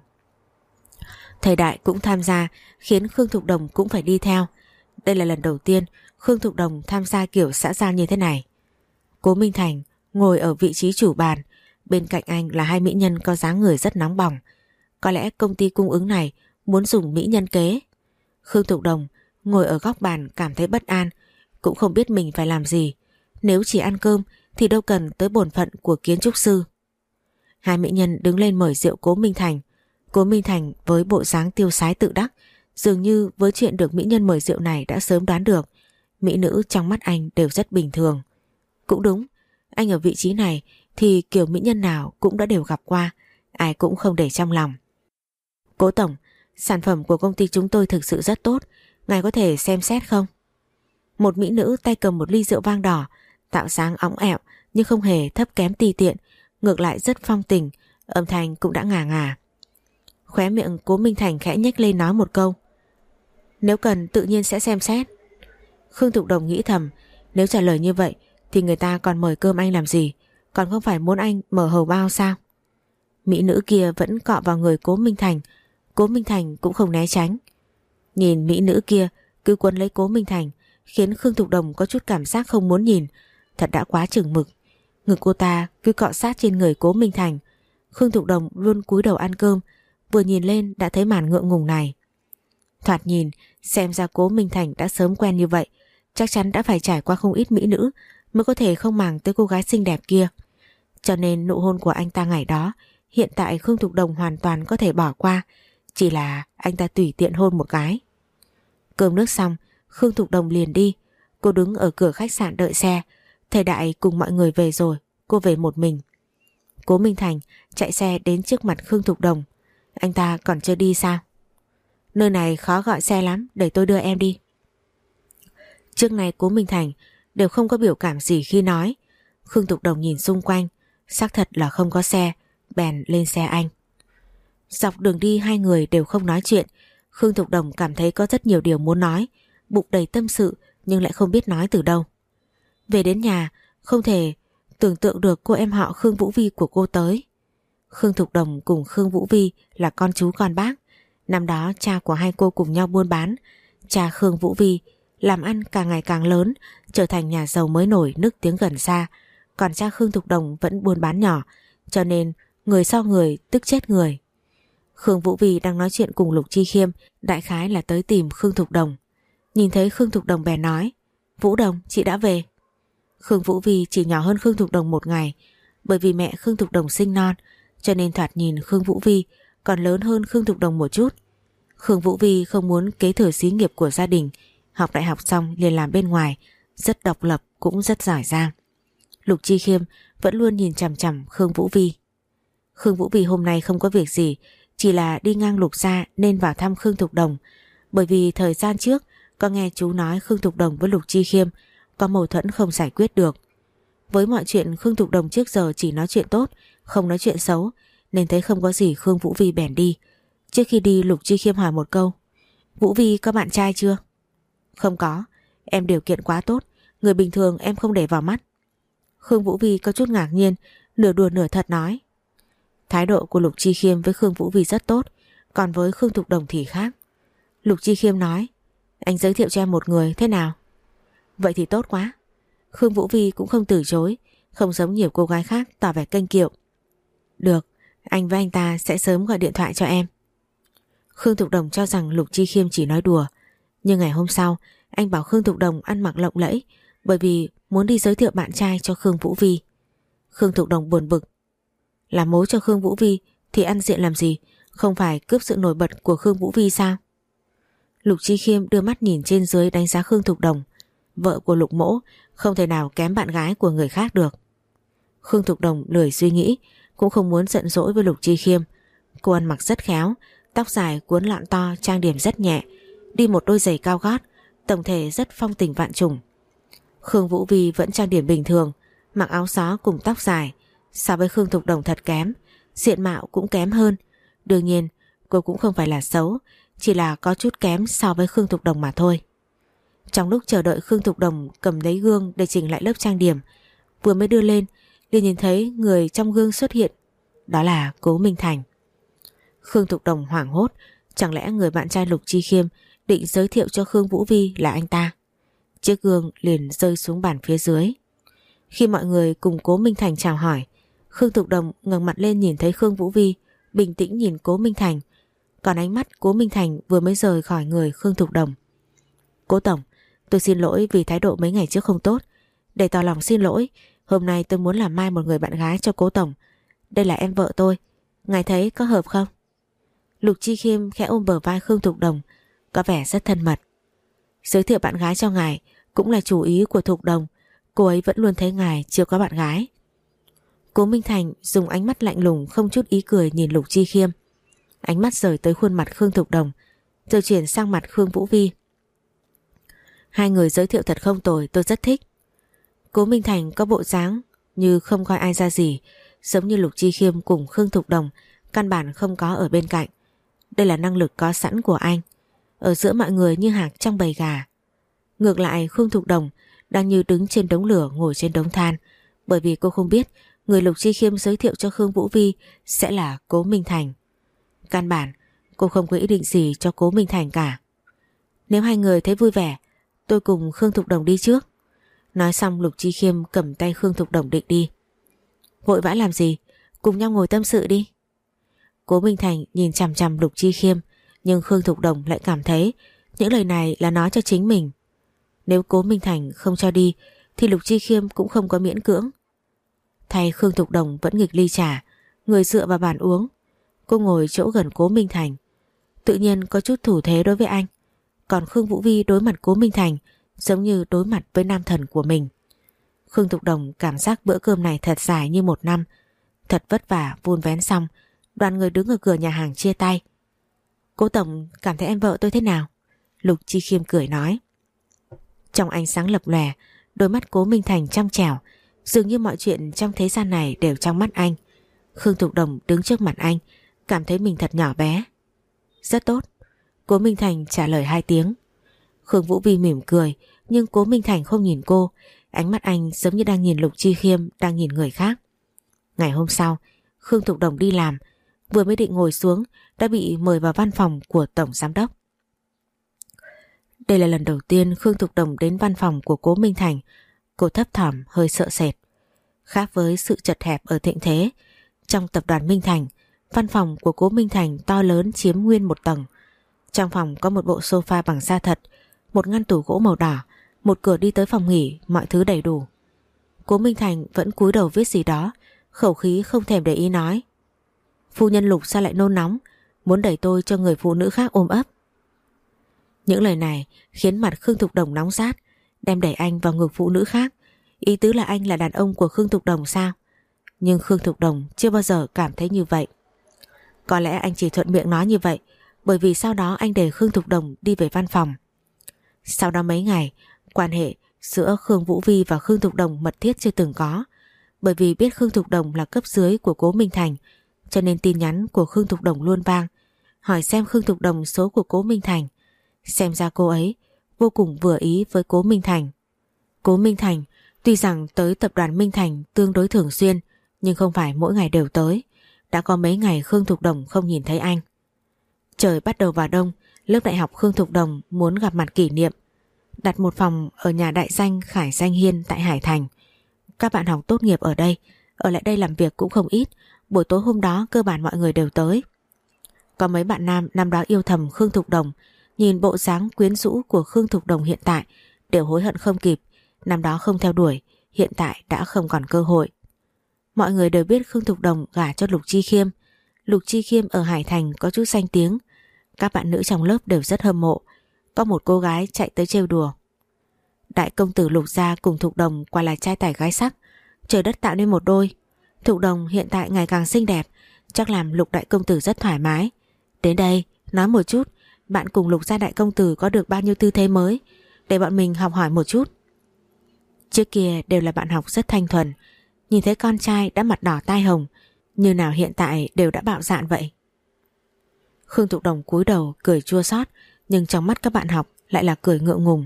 Speaker 1: Thầy Đại cũng tham gia, khiến Khương Thục Đồng cũng phải đi theo. Đây là lần đầu tiên Khương Thục Đồng tham gia kiểu xã giao như thế này. Cố Minh Thành ngồi ở vị trí chủ bàn, bên cạnh anh là hai mỹ nhân có dáng người rất nóng bỏng. Có lẽ công ty cung ứng này muốn dùng mỹ nhân kế. Khương Thục Đồng ngồi ở góc bàn cảm thấy bất an, cũng không biết mình phải làm gì. Nếu chỉ ăn cơm thì đâu cần tới bổn phận của kiến trúc sư. Hai mỹ nhân đứng lên mời rượu Cố Minh Thành. Cố Minh Thành với bộ dáng tiêu sái tự đắc, dường như với chuyện được mỹ nhân mời rượu này đã sớm đoán được mỹ nữ trong mắt anh đều rất bình thường. Cũng đúng, anh ở vị trí này thì kiểu mỹ nhân nào cũng đã đều gặp qua, ai cũng không để trong lòng. Cố Tổng, sản phẩm của công ty chúng tôi thực sự rất tốt, ngài có thể xem xét không? Một mỹ nữ tay cầm một ly rượu vang đỏ, tạo dáng óng ẹo nhưng không hề thấp kém tùy tiện, ngược lại rất phong tình, âm thanh cũng đã ngà ngà. Khóe miệng Cố Minh Thành khẽ nhếch lên nói một câu. Nếu cần tự nhiên sẽ xem xét. Khương Thục Đồng nghĩ thầm, nếu trả lời như vậy thì người ta còn mời cơm anh làm gì, còn không phải muốn anh mở hầu bao sao? Mỹ nữ kia vẫn cọ vào người Cố Minh Thành, Cố Minh Thành cũng không né tránh. Nhìn mỹ nữ kia cứ quấn lấy Cố Minh Thành khiến Khương Thục Đồng có chút cảm giác không muốn nhìn. Thật đã quá chừng mực. Ngực cô ta cứ cọ sát trên người Cố Minh Thành. Khương Thục Đồng luôn cúi đầu ăn cơm, vừa nhìn lên đã thấy màn ngượng ngùng này. Thoạt nhìn xem ra Cố Minh Thành đã sớm quen như vậy, chắc chắn đã phải trải qua không ít mỹ nữ mới có thể không màng tới cô gái xinh đẹp kia. Cho nên nụ hôn của anh ta ngày đó hiện tại Khương Thục Đồng hoàn toàn có thể bỏ qua, chỉ là anh ta tùy tiện hôn một cái. Cơm nước xong, Khương Thục Đồng liền đi. Cô đứng ở cửa khách sạn đợi xe. Thầy Đại cùng mọi người về rồi, cô về một mình. Cố Minh Thành chạy xe đến trước mặt Khương Thục Đồng. Anh ta còn chưa đi sao? Nơi này khó gọi xe lắm, để tôi đưa em đi. Trước này Cố Minh Thành đều không có biểu cảm gì khi nói. Khương Thục Đồng nhìn xung quanh, xác thật là không có xe, bèn lên xe anh. Dọc đường đi hai người đều không nói chuyện. Khương Thục Đồng cảm thấy có rất nhiều điều muốn nói, bụng đầy tâm sự nhưng lại không biết nói từ đâu. Về đến nhà, không thể tưởng tượng được cô em họ Khương Vũ Vi của cô tới. Khương Thục Đồng cùng Khương Vũ Vi là con chú con bác. Năm đó cha của hai cô cùng nhau buôn bán. Cha Khương Vũ Vi làm ăn càng ngày càng lớn, trở thành nhà giàu mới nổi nức tiếng gần xa. Còn cha Khương Thục Đồng vẫn buôn bán nhỏ, cho nên người sau người tức chết người. Khương Vũ Vi đang nói chuyện cùng Lục Chi Khiêm, đại khái là tới tìm Khương Thục Đồng. Nhìn thấy Khương Thục Đồng bèn nói: Vũ Đồng, chị đã về. Khương Vũ Vi chỉ nhỏ hơn Khương Thục Đồng một ngày, bởi vì mẹ Khương Thục Đồng sinh non, cho nên thoạt nhìn Khương Vũ Vi còn lớn hơn Khương Thục Đồng một chút. Khương Vũ Vi không muốn kế thừa xí nghiệp của gia đình, học đại học xong liền làm bên ngoài, rất độc lập cũng rất giỏi giang. Lục Chi Khiêm vẫn luôn nhìn chằm chằm Khương Vũ Vi. Khương Vũ Vi hôm nay không có việc gì, chỉ là đi ngang Lục gia nên vào thăm Khương Thục Đồng, bởi vì thời gian trước có nghe chú nói Khương Thục Đồng với Lục Chi Khiêm có mâu thuẫn không giải quyết được. Với mọi chuyện Khương Thục Đồng trước giờ chỉ nói chuyện tốt, không nói chuyện xấu, nên thấy không có gì Khương Vũ Vi bèn đi. Trước khi đi Lục Chi Khiêm hỏi một câu: Vũ Vi có bạn trai chưa? Không có, em điều kiện quá tốt, người bình thường em không để vào mắt. Khương Vũ Vi có chút ngạc nhiên, nửa đùa nửa thật nói. Thái độ của Lục Chi Khiêm với Khương Vũ Vi rất tốt, còn với Khương Thục Đồng thì khác. Lục Chi Khiêm nói: Anh giới thiệu cho em một người, thế nào? Vậy thì tốt quá. Khương Vũ Vi cũng không từ chối, không giống nhiều cô gái khác tỏ vẻ kênh kiệu. Được, anh với anh ta sẽ sớm gọi điện thoại cho em. Khương Thục Đồng cho rằng Lục Chi Khiêm chỉ nói đùa, nhưng ngày hôm sau anh bảo Khương Thục Đồng ăn mặc lộng lẫy, bởi vì muốn đi giới thiệu bạn trai cho Khương Vũ Vi. Khương Thục Đồng buồn bực: Làm mối cho Khương Vũ Vi thì ăn diện làm gì, không phải cướp sự nổi bật của Khương Vũ Vi sao? Lục Chi Khiêm đưa mắt nhìn trên dưới đánh giá Khương Thục Đồng. Vợ của Lục Mỗ không thể nào kém bạn gái của người khác được. Khương Thục Đồng lười suy nghĩ, cũng không muốn giận dỗi với Lục Chi Khiêm. Cô ăn mặc rất khéo, tóc dài cuốn lọn to, trang điểm rất nhẹ, đi một đôi giày cao gót, tổng thể rất phong tình vạn trùng. Khương Vũ Vi vẫn trang điểm bình thường, mặc áo xó cùng tóc dài, so với Khương Thục Đồng thật kém, diện mạo cũng kém hơn. Đương nhiên cô cũng không phải là xấu, chỉ là có chút kém so với Khương Thục Đồng mà thôi. Trong lúc chờ đợi Khương Thục Đồng cầm lấy gương để chỉnh lại lớp trang điểm, vừa mới đưa lên liền nhìn thấy người trong gương xuất hiện, đó là Cố Minh Thành. Khương Thục Đồng hoảng hốt, chẳng lẽ người bạn trai Lục Chi Khiêm định giới thiệu cho Khương Vũ Vi là anh ta? Chiếc gương liền rơi xuống bàn phía dưới. Khi mọi người cùng Cố Minh Thành chào hỏi, Khương Thục Đồng ngẩng mặt lên nhìn thấy Khương Vũ Vi bình tĩnh nhìn Cố Minh Thành, còn ánh mắt Cố Minh Thành vừa mới rời khỏi người Khương Thục Đồng. Cố tổng, tôi xin lỗi vì thái độ mấy ngày trước không tốt. Để tỏ lòng xin lỗi, hôm nay tôi muốn làm mai một người bạn gái cho Cố tổng. Đây là em vợ tôi, ngài thấy có hợp không? Lục Chi Khiêm khẽ ôm bờ vai Khương Thục Đồng, có vẻ rất thân mật. Giới thiệu bạn gái cho ngài cũng là chủ ý của Thục Đồng, cô ấy vẫn luôn thấy ngài chưa có bạn gái. Cố Minh Thành dùng ánh mắt lạnh lùng không chút ý cười nhìn Lục Chi Khiêm. Ánh mắt rời tới khuôn mặt Khương Thục Đồng, rồi chuyển sang mặt Khương Vũ Vi. Hai người giới thiệu thật không tồi, tôi rất thích. Cố Minh Thành có bộ dáng như không coi ai ra gì, giống như Lục Chi Khiêm cùng Khương Thục Đồng căn bản không có ở bên cạnh. Đây là năng lực có sẵn của anh, ở giữa mọi người như hạc trong bầy gà. Ngược lại Khương Thục Đồng đang như đứng trên đống lửa ngồi trên đống than, bởi vì cô không biết người Lục Chi Khiêm giới thiệu cho Khương Vũ Vi sẽ là Cố Minh Thành. Căn bản cô không có ý định gì cho Cố Minh Thành cả. Nếu hai người thấy vui vẻ, tôi cùng Khương Thục Đồng đi trước. Nói xong Lục Chi Khiêm cầm tay Khương Thục Đồng định đi. Vội vã làm gì, cùng nhau ngồi tâm sự đi. Cố Minh Thành nhìn chằm chằm Lục Chi Khiêm, nhưng Khương Thục Đồng lại cảm thấy những lời này là nói cho chính mình. Nếu Cố Minh Thành không cho đi thì Lục Chi Khiêm cũng không có miễn cưỡng. Thay Khương Thục Đồng vẫn nghịch ly trà, người dựa vào bàn uống. Cô ngồi chỗ gần Cố Minh Thành, tự nhiên có chút thủ thế đối với anh. Còn Khương Vũ Vi đối mặt Cố Minh Thành giống như đối mặt với nam thần của mình. Khương Thục Đồng cảm giác bữa cơm này thật dài như một năm. Thật vất vả vun vén xong, đoàn người đứng ở cửa nhà hàng chia tay. Cố tổng cảm thấy em vợ tôi thế nào? Lục Chi Khiêm cười nói. Trong ánh sáng lập lòe, đôi mắt Cố Minh Thành trong trẻo, dường như mọi chuyện trong thế gian này đều trong mắt anh. Khương Thục Đồng đứng trước mặt anh, cảm thấy mình thật nhỏ bé. Rất tốt. Cố Minh Thành trả lời hai tiếng. Khương Vũ Vi mỉm cười, nhưng Cố Minh Thành không nhìn cô. Ánh mắt anh giống như đang nhìn Lục Chi Khiêm, đang nhìn người khác. Ngày hôm sau, Khương Thục Đồng đi làm, vừa mới định ngồi xuống đã bị mời vào văn phòng của Tổng Giám đốc. Đây là lần đầu tiên Khương Thục Đồng đến văn phòng của Cố Minh Thành. Cô thấp thỏm hơi sợ sệt. Khác với sự chật hẹp ở Thịnh Thế, trong tập đoàn Minh Thành, văn phòng của Cố Minh Thành to lớn chiếm nguyên một tầng. Trong phòng có một bộ sofa bằng da thật, một ngăn tủ gỗ màu đỏ, một cửa đi tới phòng nghỉ, mọi thứ đầy đủ. Cố Minh Thành vẫn cúi đầu viết gì đó, khẩu khí không thèm để ý nói. Phu nhân Lục sao lại nôn nóng, muốn đẩy tôi cho người phụ nữ khác ôm ấp. Những lời này khiến mặt Khương Thục Đồng nóng rát, đem đẩy anh vào ngực phụ nữ khác. Ý tứ là anh là đàn ông của Khương Thục Đồng sao? Nhưng Khương Thục Đồng chưa bao giờ cảm thấy như vậy. Có lẽ anh chỉ thuận miệng nói như vậy, bởi vì sau đó anh để Khương Thục Đồng đi về văn phòng. Sau đó mấy ngày, quan hệ giữa Khương Vũ Vi và Khương Thục Đồng mật thiết chưa từng có. Bởi vì biết Khương Thục Đồng là cấp dưới của Cố Minh Thành, cho nên tin nhắn của Khương Thục Đồng luôn vang, hỏi xem Khương Thục Đồng số của Cố Minh Thành. Xem ra cô ấy vô cùng vừa ý với Cố Minh Thành. Cố Minh Thành tuy rằng tới tập đoàn Minh Thành tương đối thường xuyên, nhưng không phải mỗi ngày đều tới. Đã có mấy ngày Khương Thục Đồng không nhìn thấy anh. Trời bắt đầu vào đông, lớp đại học Khương Thục Đồng muốn gặp mặt kỷ niệm, đặt một phòng ở nhà đại danh Khải Danh Hiên tại Hải Thành. Các bạn học tốt nghiệp ở đây, ở lại đây làm việc cũng không ít. Buổi tối hôm đó cơ bản mọi người đều tới. Có mấy bạn nam năm đó yêu thầm Khương Thục Đồng, nhìn bộ dáng quyến rũ của Khương Thục Đồng hiện tại đều hối hận không kịp. Năm đó không theo đuổi, hiện tại đã không còn cơ hội. Mọi người đều biết Khương Thục Đồng gả cho Lục Chi Khiêm. Lục Chi Khiêm ở Hải Thành có chút danh tiếng, các bạn nữ trong lớp đều rất hâm mộ. Có một cô gái chạy tới trêu đùa. Đại công tử Lục gia cùng Thục Đồng quả là trai tài gái sắc, trời đất tạo nên một đôi. Thục Đồng hiện tại ngày càng xinh đẹp, chắc làm Lục đại công tử rất thoải mái. Đến đây, nói một chút, bạn cùng Lục gia đại công tử có được bao nhiêu tư thế mới, để bọn mình học hỏi một chút. Trước kia đều là bạn học rất thanh thuần, nhìn thấy con trai đã mặt đỏ tai hồng, như nào hiện tại đều đã bạo dạn vậy. Khương Thục Đồng cúi đầu cười chua xót, nhưng trong mắt các bạn học lại là cười ngượng ngùng.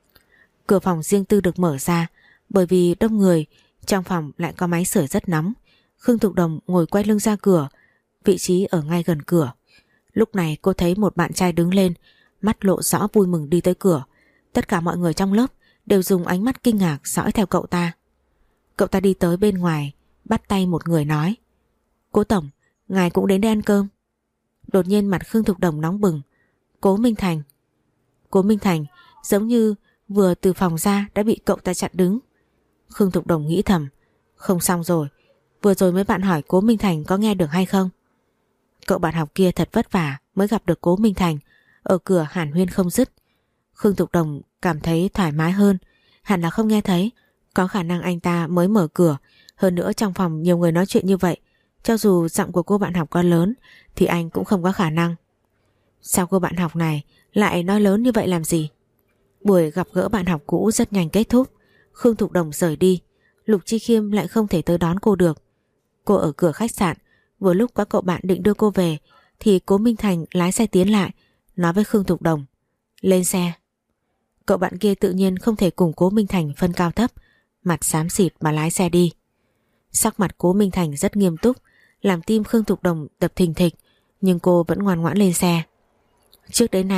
Speaker 1: Cửa phòng riêng tư được mở ra, bởi vì đông người, trong phòng lại có máy sưởi rất nóng. Khương Thục Đồng ngồi quay lưng ra cửa, vị trí ở ngay gần cửa. Lúc này cô thấy một bạn trai đứng lên, mắt lộ rõ vui mừng đi tới cửa. Tất cả mọi người trong lớp đều dùng ánh mắt kinh ngạc dõi theo cậu ta. Cậu ta đi tới bên ngoài, bắt tay một người nói: Cố tổng, ngài cũng đến đây ăn cơm. Đột nhiên mặt Khương Thục Đồng nóng bừng. Cố Minh Thành. Cố Minh Thành giống như vừa từ phòng ra đã bị cậu ta chặn đứng. Khương Thục Đồng nghĩ thầm, không xong rồi, vừa rồi mấy bạn hỏi Cố Minh Thành có nghe được hay không. Cậu bạn học kia thật vất vả mới gặp được Cố Minh Thành, ở cửa hàn huyên không dứt. Khương Thục Đồng cảm thấy thoải mái hơn, hẳn là không nghe thấy, có khả năng anh ta mới mở cửa. Hơn nữa trong phòng nhiều người nói chuyện như vậy, cho dù giọng của cô bạn học có lớn thì anh cũng không có khả năng. Sao cô bạn học này lại nói lớn như vậy làm gì? Buổi gặp gỡ bạn học cũ rất nhanh kết thúc. Khương Thục Đồng rời đi, Lục Chi Khiêm lại không thể tới đón cô được. Cô ở cửa khách sạn, vừa lúc có cậu bạn định đưa cô về thì Cố Minh Thành lái xe tiến lại, nói với Khương Thục Đồng: Lên xe. Cậu bạn kia tự nhiên không thể cùng Cố Minh Thành phân cao thấp, mặt xám xịt mà lái xe đi. Sắc mặt Cố Minh Thành rất nghiêm túc, làm tim Khương Thục Đồng đập thình thịch, nhưng cô vẫn ngoan ngoãn lên xe. Trước đến nay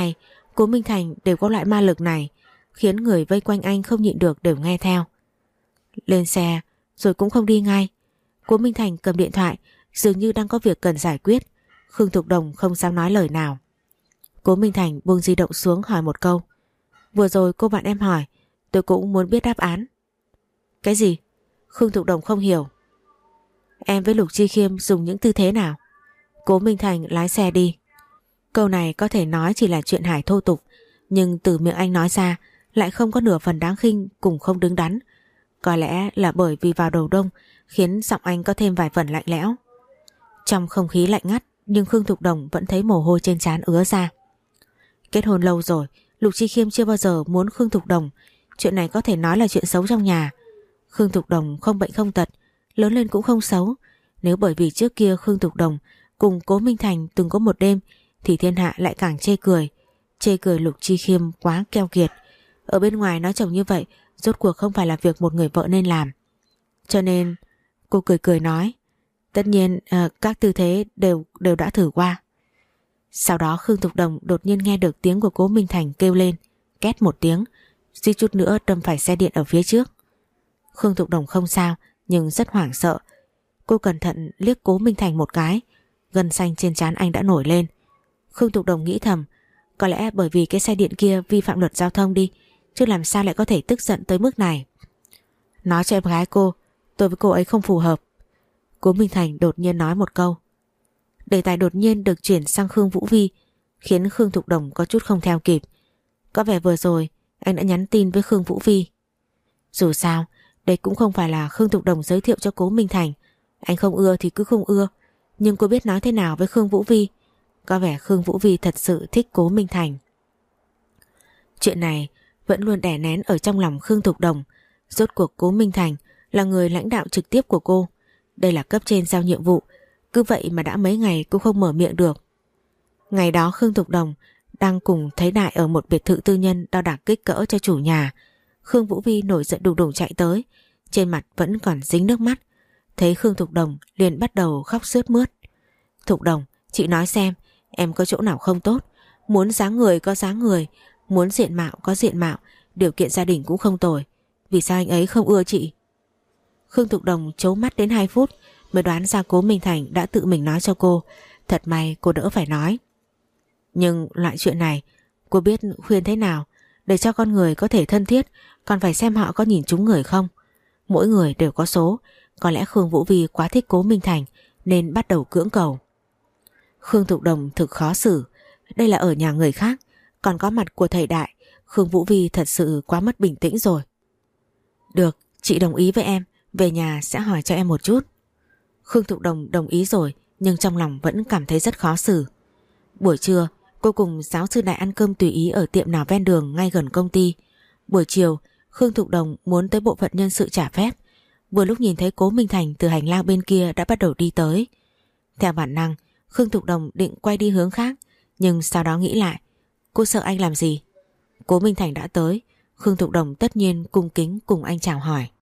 Speaker 1: Cố Minh Thành đều có loại ma lực này, khiến người vây quanh anh không nhịn được đều nghe theo. Lên xe rồi cũng không đi ngay. Cố Minh Thành cầm điện thoại, dường như đang có việc cần giải quyết. Khương Thục Đồng không dám nói lời nào. Cố Minh Thành buông di động xuống hỏi một câu. Vừa rồi cô bạn em hỏi, tôi cũng muốn biết đáp án. Cái gì? Khương Thục Đồng không hiểu. Em với Lục Chi Khiêm dùng những tư thế nào? Cố Minh Thành lái xe đi. Câu này có thể nói chỉ là chuyện hài thô tục, nhưng từ miệng anh nói ra lại không có nửa phần đáng khinh cùng không đứng đắn. Có lẽ là bởi vì vào đầu đông khiến giọng anh có thêm vài phần lạnh lẽo. Trong không khí lạnh ngắt, nhưng Khương Thục Đồng vẫn thấy mồ hôi trên trán ứa ra. Kết hôn lâu rồi, Lục Chi Khiêm chưa bao giờ muốn Khương Thục Đồng. Chuyện này có thể nói là chuyện xấu trong nhà. Khương Thục Đồng không bệnh không tật, lớn lên cũng không xấu. Nếu bởi vì trước kia Khương Thục Đồng cùng Cố Minh Thành từng có một đêm, thì thiên hạ lại càng chê cười. Chê cười Lục Chi Khiêm quá keo kiệt. Ở bên ngoài nói chồng như vậy rốt cuộc không phải là việc một người vợ nên làm. Cho nên cô cười cười nói, tất nhiên à, các tư thế đều đều đã thử qua. Sau đó Khương Thục Đồng đột nhiên nghe được tiếng của Cố Minh Thành kêu lên, két một tiếng, suýt chút nữa đâm phải xe điện ở phía trước. Khương Thục Đồng không sao, nhưng rất hoảng sợ. Cô cẩn thận liếc Cố Minh Thành một cái, gân xanh trên trán anh đã nổi lên. Khương Thục Đồng nghĩ thầm, có lẽ bởi vì cái xe điện kia vi phạm luật giao thông đi, chứ làm sao lại có thể tức giận tới mức này. Nói cho em gái cô, tôi với cô ấy không phù hợp. Cố Minh Thành đột nhiên nói một câu. Đề tài đột nhiên được chuyển sang Khương Vũ Vi, khiến Khương Thục Đồng có chút không theo kịp. Có vẻ vừa rồi anh đã nhắn tin với Khương Vũ Vi. Dù sao, đây cũng không phải là Khương Thục Đồng giới thiệu cho Cố Minh Thành. Anh không ưa thì cứ không ưa, nhưng cô biết nói thế nào với Khương Vũ Vi. Có vẻ Khương Vũ Vi thật sự thích Cố Minh Thành. Chuyện này vẫn luôn đè nén ở trong lòng Khương Thục Đồng. Rốt cuộc Cố Minh Thành là người lãnh đạo trực tiếp của cô. Đây là cấp trên giao nhiệm vụ, cứ vậy mà đã mấy ngày cô không mở miệng được. Ngày đó Khương Thục Đồng đang cùng Thấy Đại ở một biệt thự tư nhân đo đạc kích cỡ cho chủ nhà. Khương Vũ Vi nổi giận đùng đùng chạy tới, trên mặt vẫn còn dính nước mắt. Thấy Khương Thục Đồng liền bắt đầu khóc sướt mướt. Thục Đồng, chị nói xem, em có chỗ nào không tốt? Muốn dáng người có dáng người, muốn diện mạo có diện mạo, điều kiện gia đình cũng không tồi. Vì sao anh ấy không ưa chị? Khương Thục Đồng trố mắt đến hai phút mới đoán ra Cố Minh Thành đã tự mình nói cho cô. Thật may cô đỡ phải nói. Nhưng loại chuyện này cô biết khuyên thế nào để cho con người có thể thân thiết, còn phải xem họ có nhìn trúng người không. Mỗi người đều có số. Có lẽ Khương Vũ Vi quá thích Cố Minh Thành nên bắt đầu cưỡng cầu. Khương Thục Đồng thực khó xử. Đây là ở nhà người khác, còn có mặt của thầy Đại. Khương Vũ Vi thật sự quá mất bình tĩnh rồi. Được, chị đồng ý với em. Về nhà sẽ hỏi cho em một chút. Khương Thục Đồng đồng ý rồi, nhưng trong lòng vẫn cảm thấy rất khó xử. Buổi trưa cô cùng giáo sư Đại ăn cơm tùy ý ở tiệm nào ven đường ngay gần công ty. Buổi chiều Khương Thục Đồng muốn tới bộ phận nhân sự trả phép. Vừa lúc nhìn thấy Cố Minh Thành từ hành lang bên kia đã bắt đầu đi tới. Theo bản năng Khương Thục Đồng định quay đi hướng khác, nhưng sau đó nghĩ lại, cô sợ anh làm gì? Cố Minh Thành đã tới, Khương Thục Đồng tất nhiên cung kính cùng anh chào hỏi.